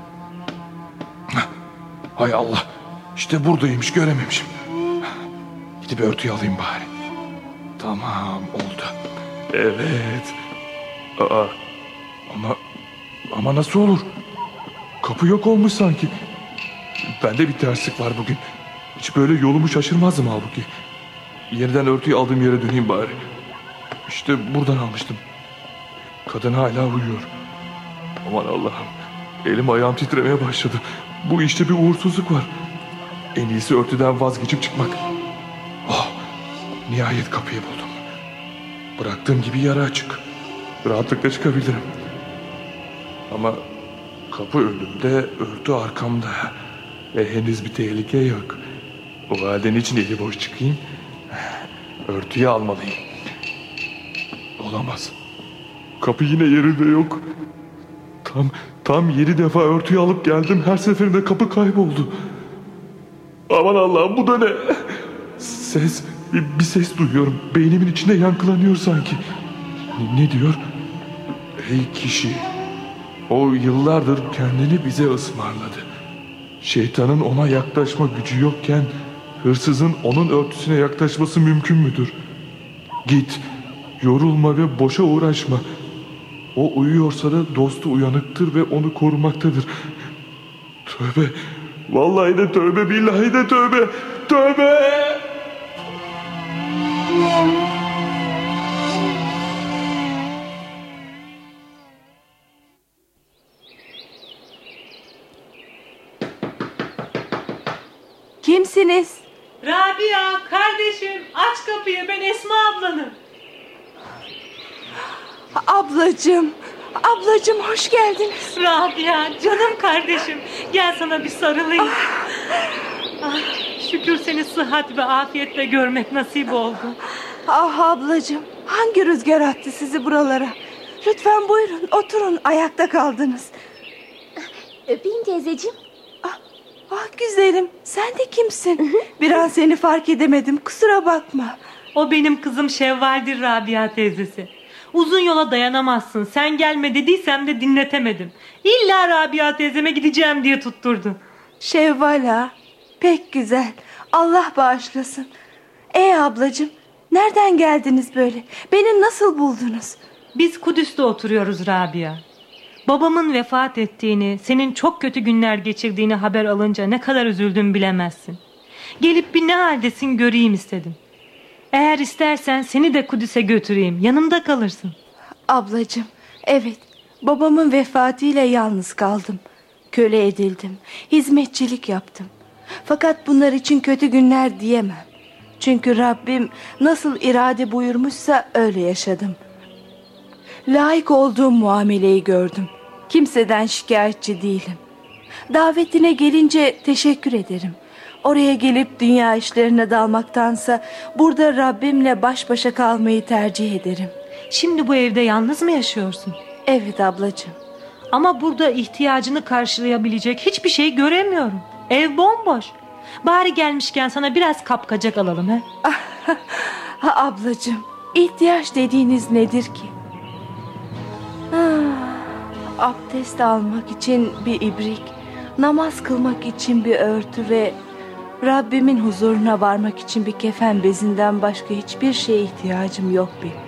Hay Allah. İşte buradaymış, görememişim. Gidip örtüyü alayım bari. Tamam, oldu. Evet. Ama nasıl olur? Kapı yok olmuş sanki. Bende bir terslik var bugün. Hiç böyle yolumu şaşırmazdım halbuki. Yeniden örtüyü aldığım yere döneyim bari. İşte buradan almıştım. Kadın hala uyuyor. Aman Allah'ım. Elim ayağım titremeye başladı. Bu işte bir uğursuzluk var. En iyisi örtüden vazgeçip çıkmak. Oh, nihayet kapıyı buldum. Bıraktığım gibi yarı açık. Rahatlıkla çıkabilirim. Ama kapı önümde, örtü arkamda. Ve henüz bir tehlike yok. O halde niçin eli boş çıkayım? Örtüyü almalıyım. Olamaz. Kapı yine yerinde yok. Tam 7 defa örtüyü alıp geldim. Her seferinde kapı kayboldu. Aman Allah'ım, bu da ne? Bir ses duyuyorum. Beynimin içinde yankılanıyor sanki. Ne diyor? Ey kişi, o yıllardır kendini bize ısmarladı. Şeytanın ona yaklaşma gücü yokken hırsızın onun örtüsüne yaklaşması mümkün müdür? Git, yorulma ve boşa uğraşma. O uyuyorsa da dostu uyanıktır ve onu korumaktadır. Tövbe, vallahi de tövbe, billahi de tövbe, tövbe! Kimsiniz? Rabia, kardeşim, aç kapıyı, ben Esma ablanım. Ablacığım hoş geldiniz. Rabia, canım kardeşim, gel sana bir sarılayım. Şükür seni sıhhat ve afiyetle görmek nasip oldu. Ah ablacığım, hangi rüzgar attı sizi buralara? Lütfen buyurun, oturun, ayakta kaldınız. Öpeyim teyzeciğim. Güzelim, sen de kimsin? Bir an seni fark edemedim, kusura bakma. O benim kızım Şevval'dir Rabia teyzesi. Uzun yola dayanamazsın, sen gelme dediysem de dinletemedim. İlla Rabia teyzeme gideceğim diye tutturdu. Şevval ha, pek güzel, Allah bağışlasın. Ablacığım, nereden geldiniz böyle? Beni nasıl buldunuz? Biz Kudüs'te oturuyoruz Rabia. Babamın vefat ettiğini, senin çok kötü günler geçirdiğini haber alınca ne kadar üzüldüm bilemezsin. Gelip bir ne haldesin göreyim istedim. Eğer istersen seni de Kudüs'e götüreyim, yanımda kalırsın. Ablacığım, evet, babamın vefatıyla yalnız kaldım. köle edildim, hizmetçilik yaptım. Fakat bunlar için kötü günler diyemem. Çünkü Rabbim nasıl irade buyurmuşsa öyle yaşadım. Layık olduğum muameleyi gördüm. Kimseden şikayetçi değilim. Davetine gelince teşekkür ederim. Oraya gelip dünya işlerine dalmaktansa burada Rabbimle baş başa kalmayı tercih ederim. Şimdi bu evde yalnız mı yaşıyorsun? Evet ablacığım. Ama burada ihtiyacını karşılayabilecek hiçbir şey göremiyorum. Ev bomboş. Bari gelmişken sana biraz kapkacak alalım he? Ablacığım, ihtiyaç dediğiniz nedir ki? Abdest almak için bir ibrik, namaz kılmak için bir örtü ve Rabbimin huzuruna varmak için bir kefen bezinden başka hiçbir şeye ihtiyacım yok benim.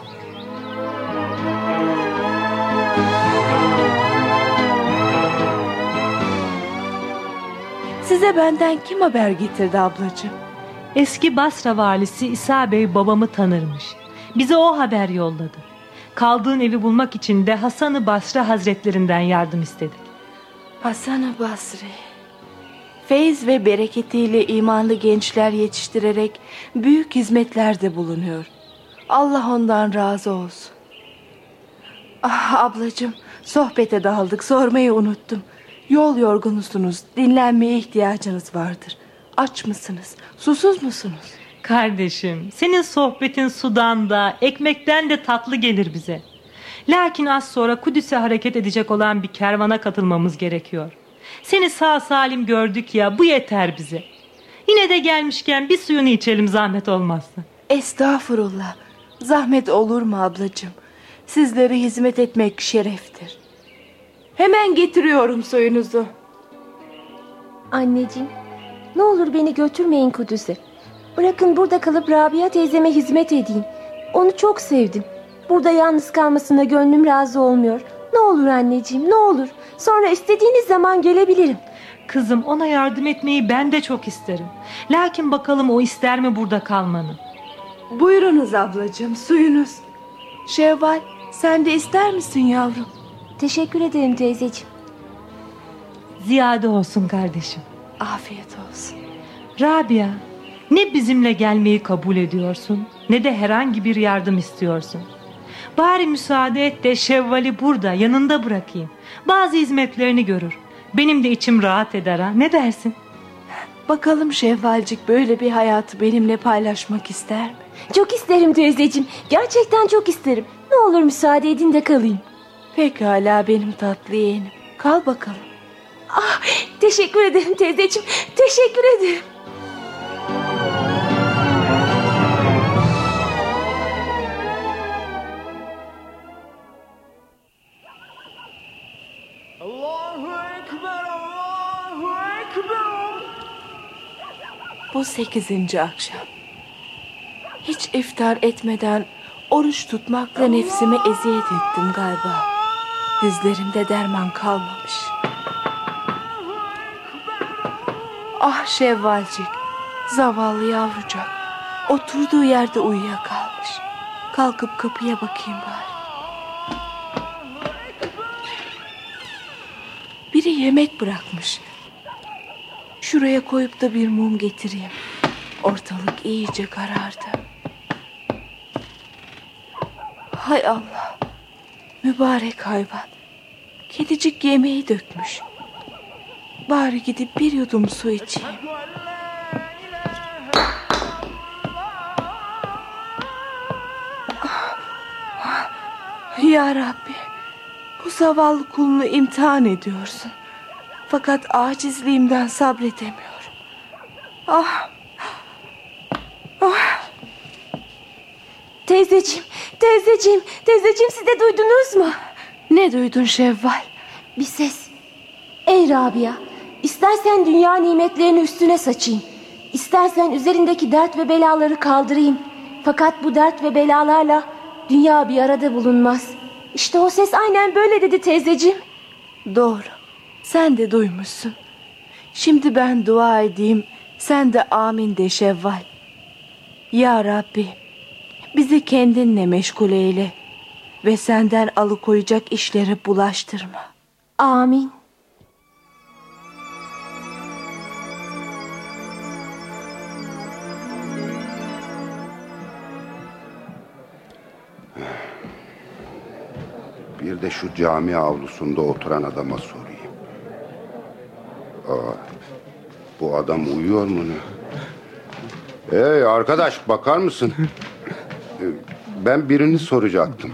Size benden kim haber getirdi ablacığım? Eski Basra valisi İsa Bey babamı tanırmış. Bize o haber yolladı. Kaldığın evi bulmak için de Hasan-ı Basri Hazretlerinden yardım istedik. Hasan-ı Basri, feyz ve bereketiyle imanlı gençler yetiştirerek büyük hizmetlerde bulunuyor. Allah ondan razı olsun. Ablacığım, sohbete daldık, sormayı unuttum. Yol yorgunusunuz, dinlenmeye ihtiyacınız vardır. Aç mısınız, susuz musunuz? Kardeşim, senin sohbetin sudan da, ekmekten de tatlı gelir bize. Lakin az sonra Kudüs'e hareket edecek olan bir kervana katılmamız gerekiyor. Seni sağ salim gördük ya, bu yeter bize. Yine de gelmişken bir suyunu içelim zahmet olmazsa. Estağfurullah, zahmet olur mu ablacığım? Sizlere hizmet etmek şereftir. Hemen getiriyorum suyunuzu. Anneciğim, ne olur beni götürmeyin Kudüs'e. Bırakın burada kalıp Rabia teyzeme hizmet edeyim. Onu çok sevdim. Burada yalnız kalmasına gönlüm razı olmuyor. Ne olur anneciğim, ne olur. Sonra istediğiniz zaman gelebilirim. Kızım, ona yardım etmeyi ben de çok isterim. Lakin bakalım o ister mi burada kalmanı? Buyurunuz ablacığım, suyunuz. Şevval, sen de ister misin yavrum? Teşekkür ederim teyzeciğim. Ziyade olsun kardeşim. Afiyet olsun. Rabia, ne bizimle gelmeyi kabul ediyorsun, ne de herhangi bir yardım istiyorsun. Bari müsaade et de Şevval'i burada yanında bırakayım. Bazı hizmetlerini görür. Benim de içim rahat eder ha. Ne dersin? Bakalım Şevvalcik böyle bir hayatı benimle paylaşmak ister mi? Çok isterim teyzeciğim. Gerçekten çok isterim. Ne olur müsaade edin de kalayım. Pekala benim tatlı yeğenim. Kal bakalım. Teşekkür ederim teyzeciğim. Teşekkür ederim. Bu 8. akşam. Hiç iftar etmeden oruç tutmakla nefsime eziyet ettim galiba. Dizlerimde derman kalmamış. Ah Şevvalcik, zavallı yavrucak. Oturduğu yerde uyuyakalmış. Kalkıp kapıya bakayım bari. Biri yemek bırakmış. Şuraya koyup da bir mum getireyim. Ortalık iyice karardı. Hay Allah. Mübarek hayvan. Kedicik yemeği dökmüş. Bari gidip bir yudum su içeyim. Ya Rabbi, bu zavallı kulunu imtihan ediyorsun. Fakat acizliğimden sabredemiyorum. Teyzeciğim siz de duydunuz mu? Ne duydun Şevval? Bir ses. Ey Rabia, istersen dünya nimetlerini üstüne saçayım. İstersen üzerindeki dert ve belaları kaldırayım. Fakat bu dert ve belalarla dünya bir arada bulunmaz. İşte o ses aynen böyle dedi teyzeciğim. Doğru. Sen de duymuşsun. Şimdi ben dua edeyim, sen de amin de Şevval. Ya Rabbi, bizi kendinle meşgul eyle ve senden alıkoyacak işlere bulaştırma. Amin. Bir de şu cami avlusunda oturan adama sorayım. Bu adam uyuyor mu ne? Hey arkadaş, bakar mısın? Ben birini soracaktım.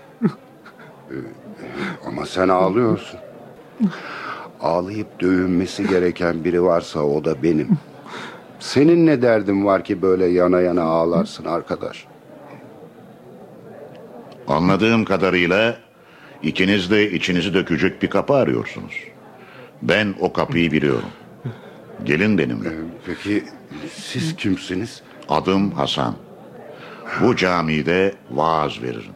Ama sen ağlıyorsun. Ağlayıp dövünmesi gereken biri varsa o da benim. Senin ne derdin var ki böyle yana yana ağlarsın arkadaş? Anladığım kadarıyla ikiniz de içinizi dökecek bir kapı arıyorsunuz. Ben o kapıyı biliyorum. Gelin benimle. Peki siz kimsiniz? Adım Hasan. Bu camide vaaz veririm.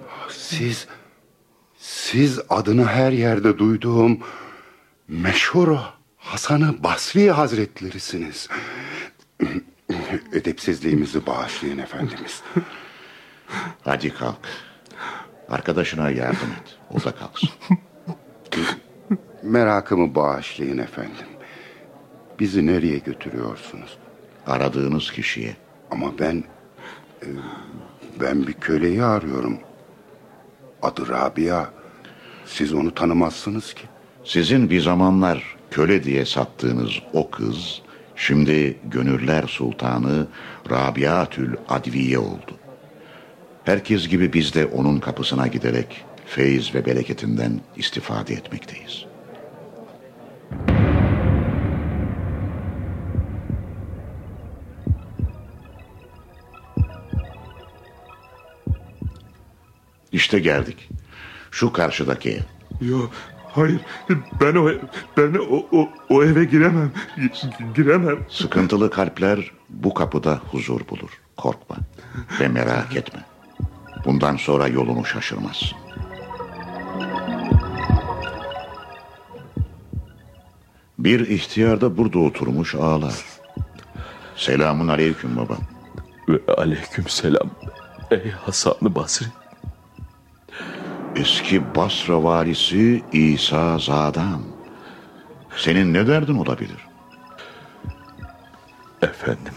Siz adını her yerde duyduğum meşhur Hasan-ı Basri Hazretlerisiniz. Edepsizliğimizi bağışlayın efendimiz. Hadi kalk. Arkadaşına yardım et. O da kalksın. Merakımı bağışlayın efendim. Bizi nereye götürüyorsunuz? Aradığınız kişiye. Ama ben bir köleyi arıyorum. Adı Rabia. Siz onu tanımazsınız ki. Sizin bir zamanlar köle diye sattığınız o kız şimdi gönüller sultanı Rabiatül Adviye oldu. Herkes gibi biz de onun kapısına giderek feyiz ve bereketinden istifade etmekteyiz. İşte geldik. Şu karşıdaki ev. Yok, hayır. Ben o eve giremem. Giremem. Sıkıntılı kalpler bu kapıda huzur bulur. Korkma ve merak etme. Bundan sonra yolunu şaşırmazsın. Bir ihtiyar da burada oturmuş ağlar. Selamun aleyküm baba. Ve aleyküm selam ey Hasan-ı Basri. Eski Basra valisi İsa Zadan. Senin ne derdin olabilir? Efendim,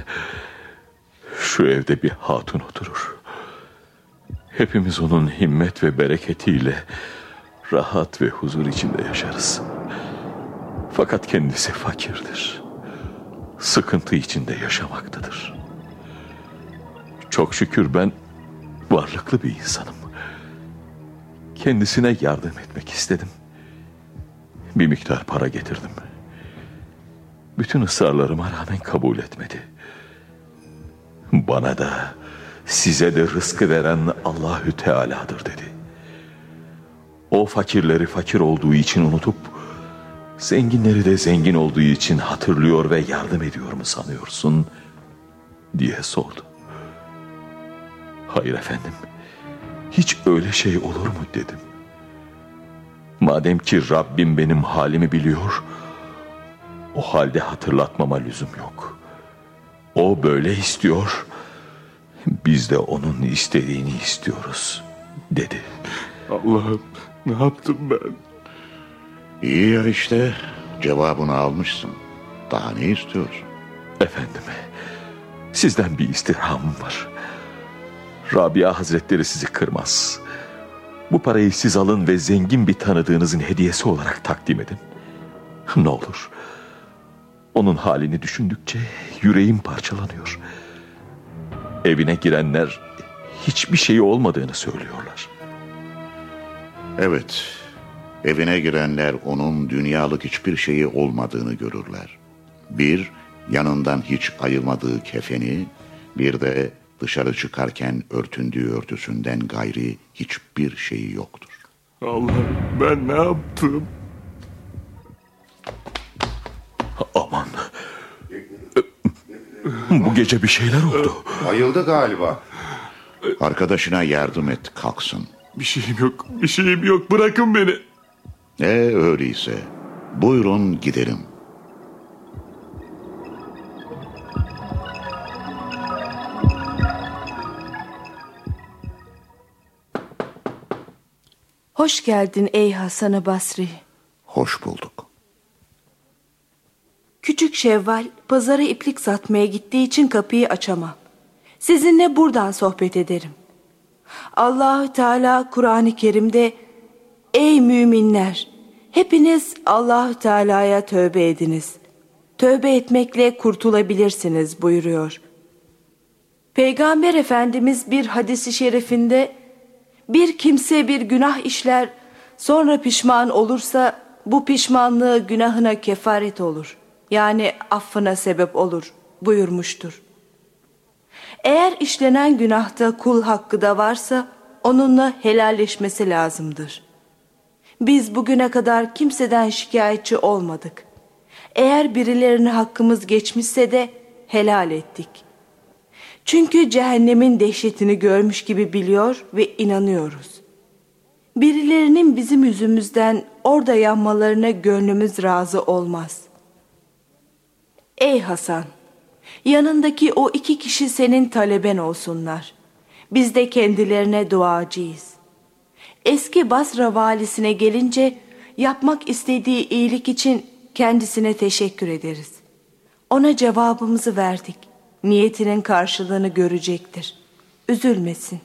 şu evde bir hatun oturur. Hepimiz onun himmet ve bereketiyle rahat ve huzur içinde yaşarız. Fakat kendisi fakirdir. Sıkıntı içinde yaşamaktadır. Çok şükür ben varlıklı bir insanım. Kendisine yardım etmek istedim. Bir miktar para getirdim. Bütün ısrarlarıma rağmen kabul etmedi. Bana da size de rızkı veren Allahü Teala'dır dedi. O fakirleri fakir olduğu için unutup zenginleri de zengin olduğu için hatırlıyor ve yardım ediyor mu sanıyorsun diye sordu. Hayır efendim, hiç öyle şey olur mu dedim. Madem ki Rabbim benim halimi biliyor, o halde hatırlatmama lüzum yok. O böyle istiyor, biz de onun istediğini istiyoruz dedi. Allah'ım, ne yaptım ben? İyi ya işte, cevabını almışsın. Daha ne istiyorsun? Efendim, sizden bir istirhamım var. Rabia Hazretleri sizi kırmaz. Bu parayı siz alın ve zengin bir tanıdığınızın hediyesi olarak takdim edin. Ne olur. Onun halini düşündükçe yüreğim parçalanıyor. Evine girenler hiçbir şeyi olmadığını söylüyorlar. Evet, evine girenler onun dünyalık hiçbir şeyi olmadığını görürler. Bir, yanından hiç ayırmadığı kefeni, bir de dışarı çıkarken örtündüğü örtüsünden gayri hiçbir şeyi yoktur. Allah'ım, ben ne yaptım? Aman. Bu gece bir şeyler oldu. Bayıldı galiba. Arkadaşına yardım et, kalksın. Bir şeyim yok. Bırakın beni. Öyleyse buyurun gidelim. Hoş geldin ey Hasan-ı Basri. Hoş bulduk. Küçük Şevval pazara iplik satmaya gittiği için kapıyı açamam. Sizinle buradan sohbet ederim. Allahü Teala Kur'an-ı Kerim'de Ey müminler! Hepiniz Allah-u Teala'ya tövbe ediniz. Tövbe etmekle kurtulabilirsiniz buyuruyor. Peygamber Efendimiz bir hadis-i şerifinde, bir kimse bir günah işler, sonra pişman olursa bu pişmanlığı günahına kefaret olur. Yani affına sebep olur buyurmuştur. Eğer işlenen günahta kul hakkı da varsa onunla helalleşmesi lazımdır. Biz bugüne kadar kimseden şikayetçi olmadık. Eğer birilerine hakkımız geçmişse de helal ettik. Çünkü cehennemin dehşetini görmüş gibi biliyor ve inanıyoruz. Birilerinin bizim yüzümüzden orada yanmalarına gönlümüz razı olmaz. Ey Hasan! Yanındaki o 2 kişi senin taleben olsunlar. Biz de kendilerine duacıyız. Eski Basra valisine gelince yapmak istediği iyilik için kendisine teşekkür ederiz. Ona cevabımızı verdik. Niyetinin karşılığını görecektir. Üzülmesin.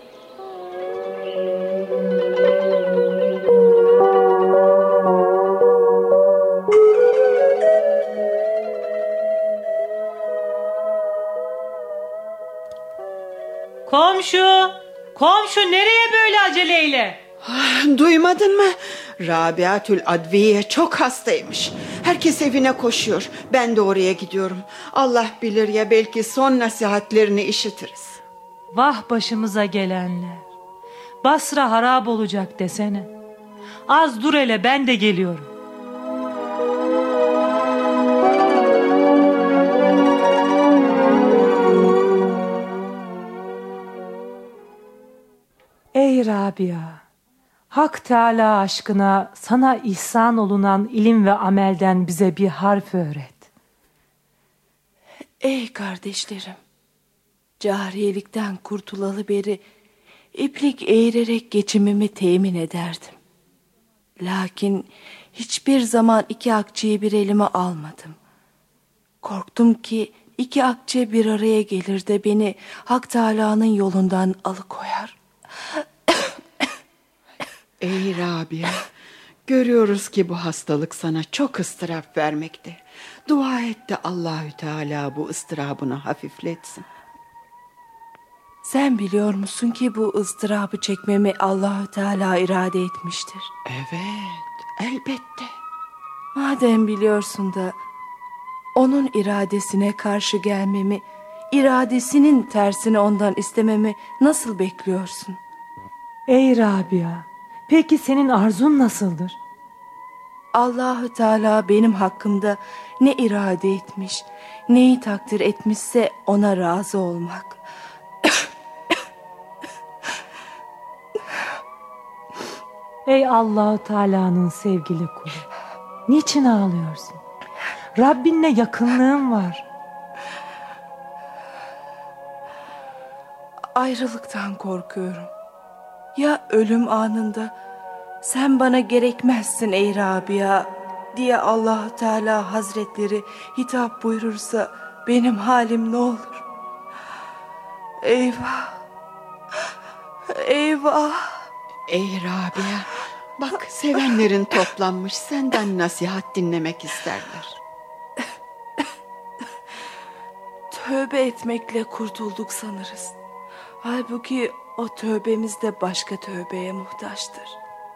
Komşu nereye böyle aceleyle? Duymadın mı? Rabiatül Adviye çok hastaymış. Herkes evine koşuyor. Ben de oraya gidiyorum. Allah bilir ya, belki son nasihatlerini işitiriz. Vah başımıza gelenler. Basra harap olacak desene. Az dur hele, ben de geliyorum. Ey Rabia, Hak Teala aşkına sana ihsan olunan ilim ve amelden bize bir harf öğret. Ey kardeşlerim, cariyelikten kurtulalı beri iplik eğirerek geçimimi temin ederdim. Lakin hiçbir zaman 2 akçeyi bir elime almadım. Korktum ki 2 akçe bir araya gelir de beni Hak Teala'nın yolundan alıkoyar. Ey Rabia, görüyoruz ki bu hastalık sana çok ıstırap vermekte. Dua et de Allahü Teala bu ıstırabını hafifletsin. Sen biliyor musun ki bu ıstırabı çekmemi Allahü Teala irade etmiştir? Evet, elbette. Madem biliyorsun da onun iradesine karşı gelmemi, iradesinin tersini ondan istememi nasıl bekliyorsun? Ey Rabia, peki senin arzun nasıldır? Allahü Teala benim hakkımda ne irade etmiş, neyi takdir etmişse ona razı olmak. Ey Allah-u Teala'nın sevgili kulu, niçin ağlıyorsun? Rabbinle yakınlığın var. Ayrılıktan korkuyorum. Ya ölüm anında sen bana gerekmezsin ey Rabia diye Allah Teala Hazretleri hitap buyurursa benim halim ne olur? Eyvah! Eyvah! Ey Rabia, bak sevenlerin toplanmış, senden nasihat dinlemek isterler. Tövbe etmekle kurtulduk sanırız. Halbuki o tövbemiz de başka tövbeye muhtaçtır.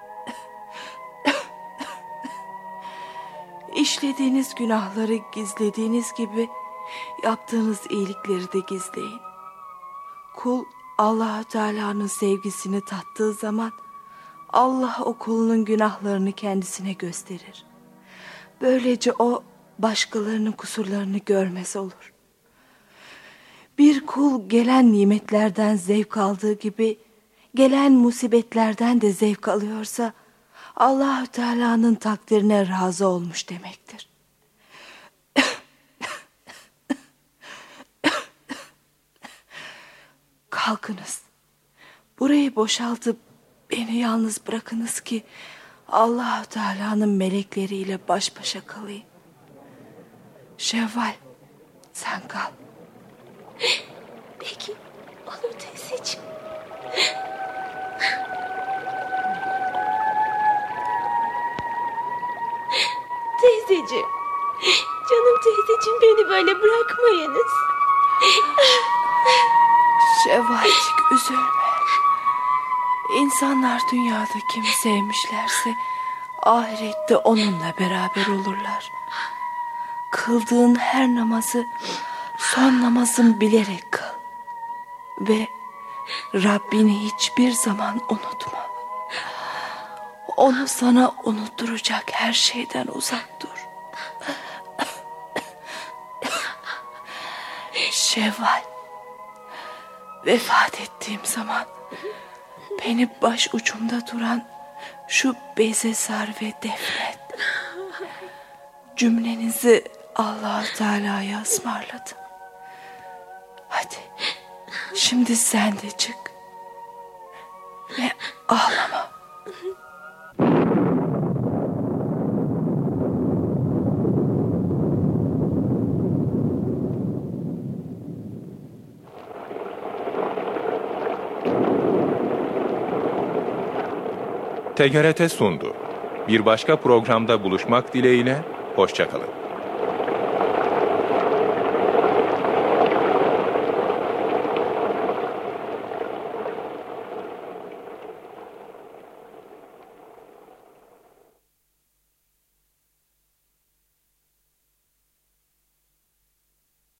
İşlediğiniz günahları gizlediğiniz gibi yaptığınız iyilikleri de gizleyin. Kul Allah Teala'nın sevgisini tattığı zaman Allah o kulunun günahlarını kendisine gösterir. Böylece o başkalarının kusurlarını görmez olur. Bir kul gelen nimetlerden zevk aldığı gibi gelen musibetlerden de zevk alıyorsa Allah Teala'nın takdirine razı olmuş demektir. Kalkınız. Burayı boşaltıp beni yalnız bırakınız ki Allah Teala'nın melekleriyle baş başa kalayım. Şevval, sen kal. Peki, olur teyzeciğim. teyzeciğim. Canım teyzeciğim, beni böyle bırakmayınız. Şevvalcik, üzülme. İnsanlar dünyada kimi sevmişlerse ahirette onunla beraber olurlar. Kıldığın her namazı son namazın bilerek kıl. Ve Rabbini hiçbir zaman unutma. Onu sana unutturacak her şeyden uzak dur. Şevval, vefat ettiğim zaman beni baş ucumda duran şu beze sar ve defnet. Cümlenizi Allah-u Teala'ya ısmarladım. Hadi şimdi sen de çık ve ağlama. TGRT sundu. Bir başka programda buluşmak dileğiyle, hoşça kalın.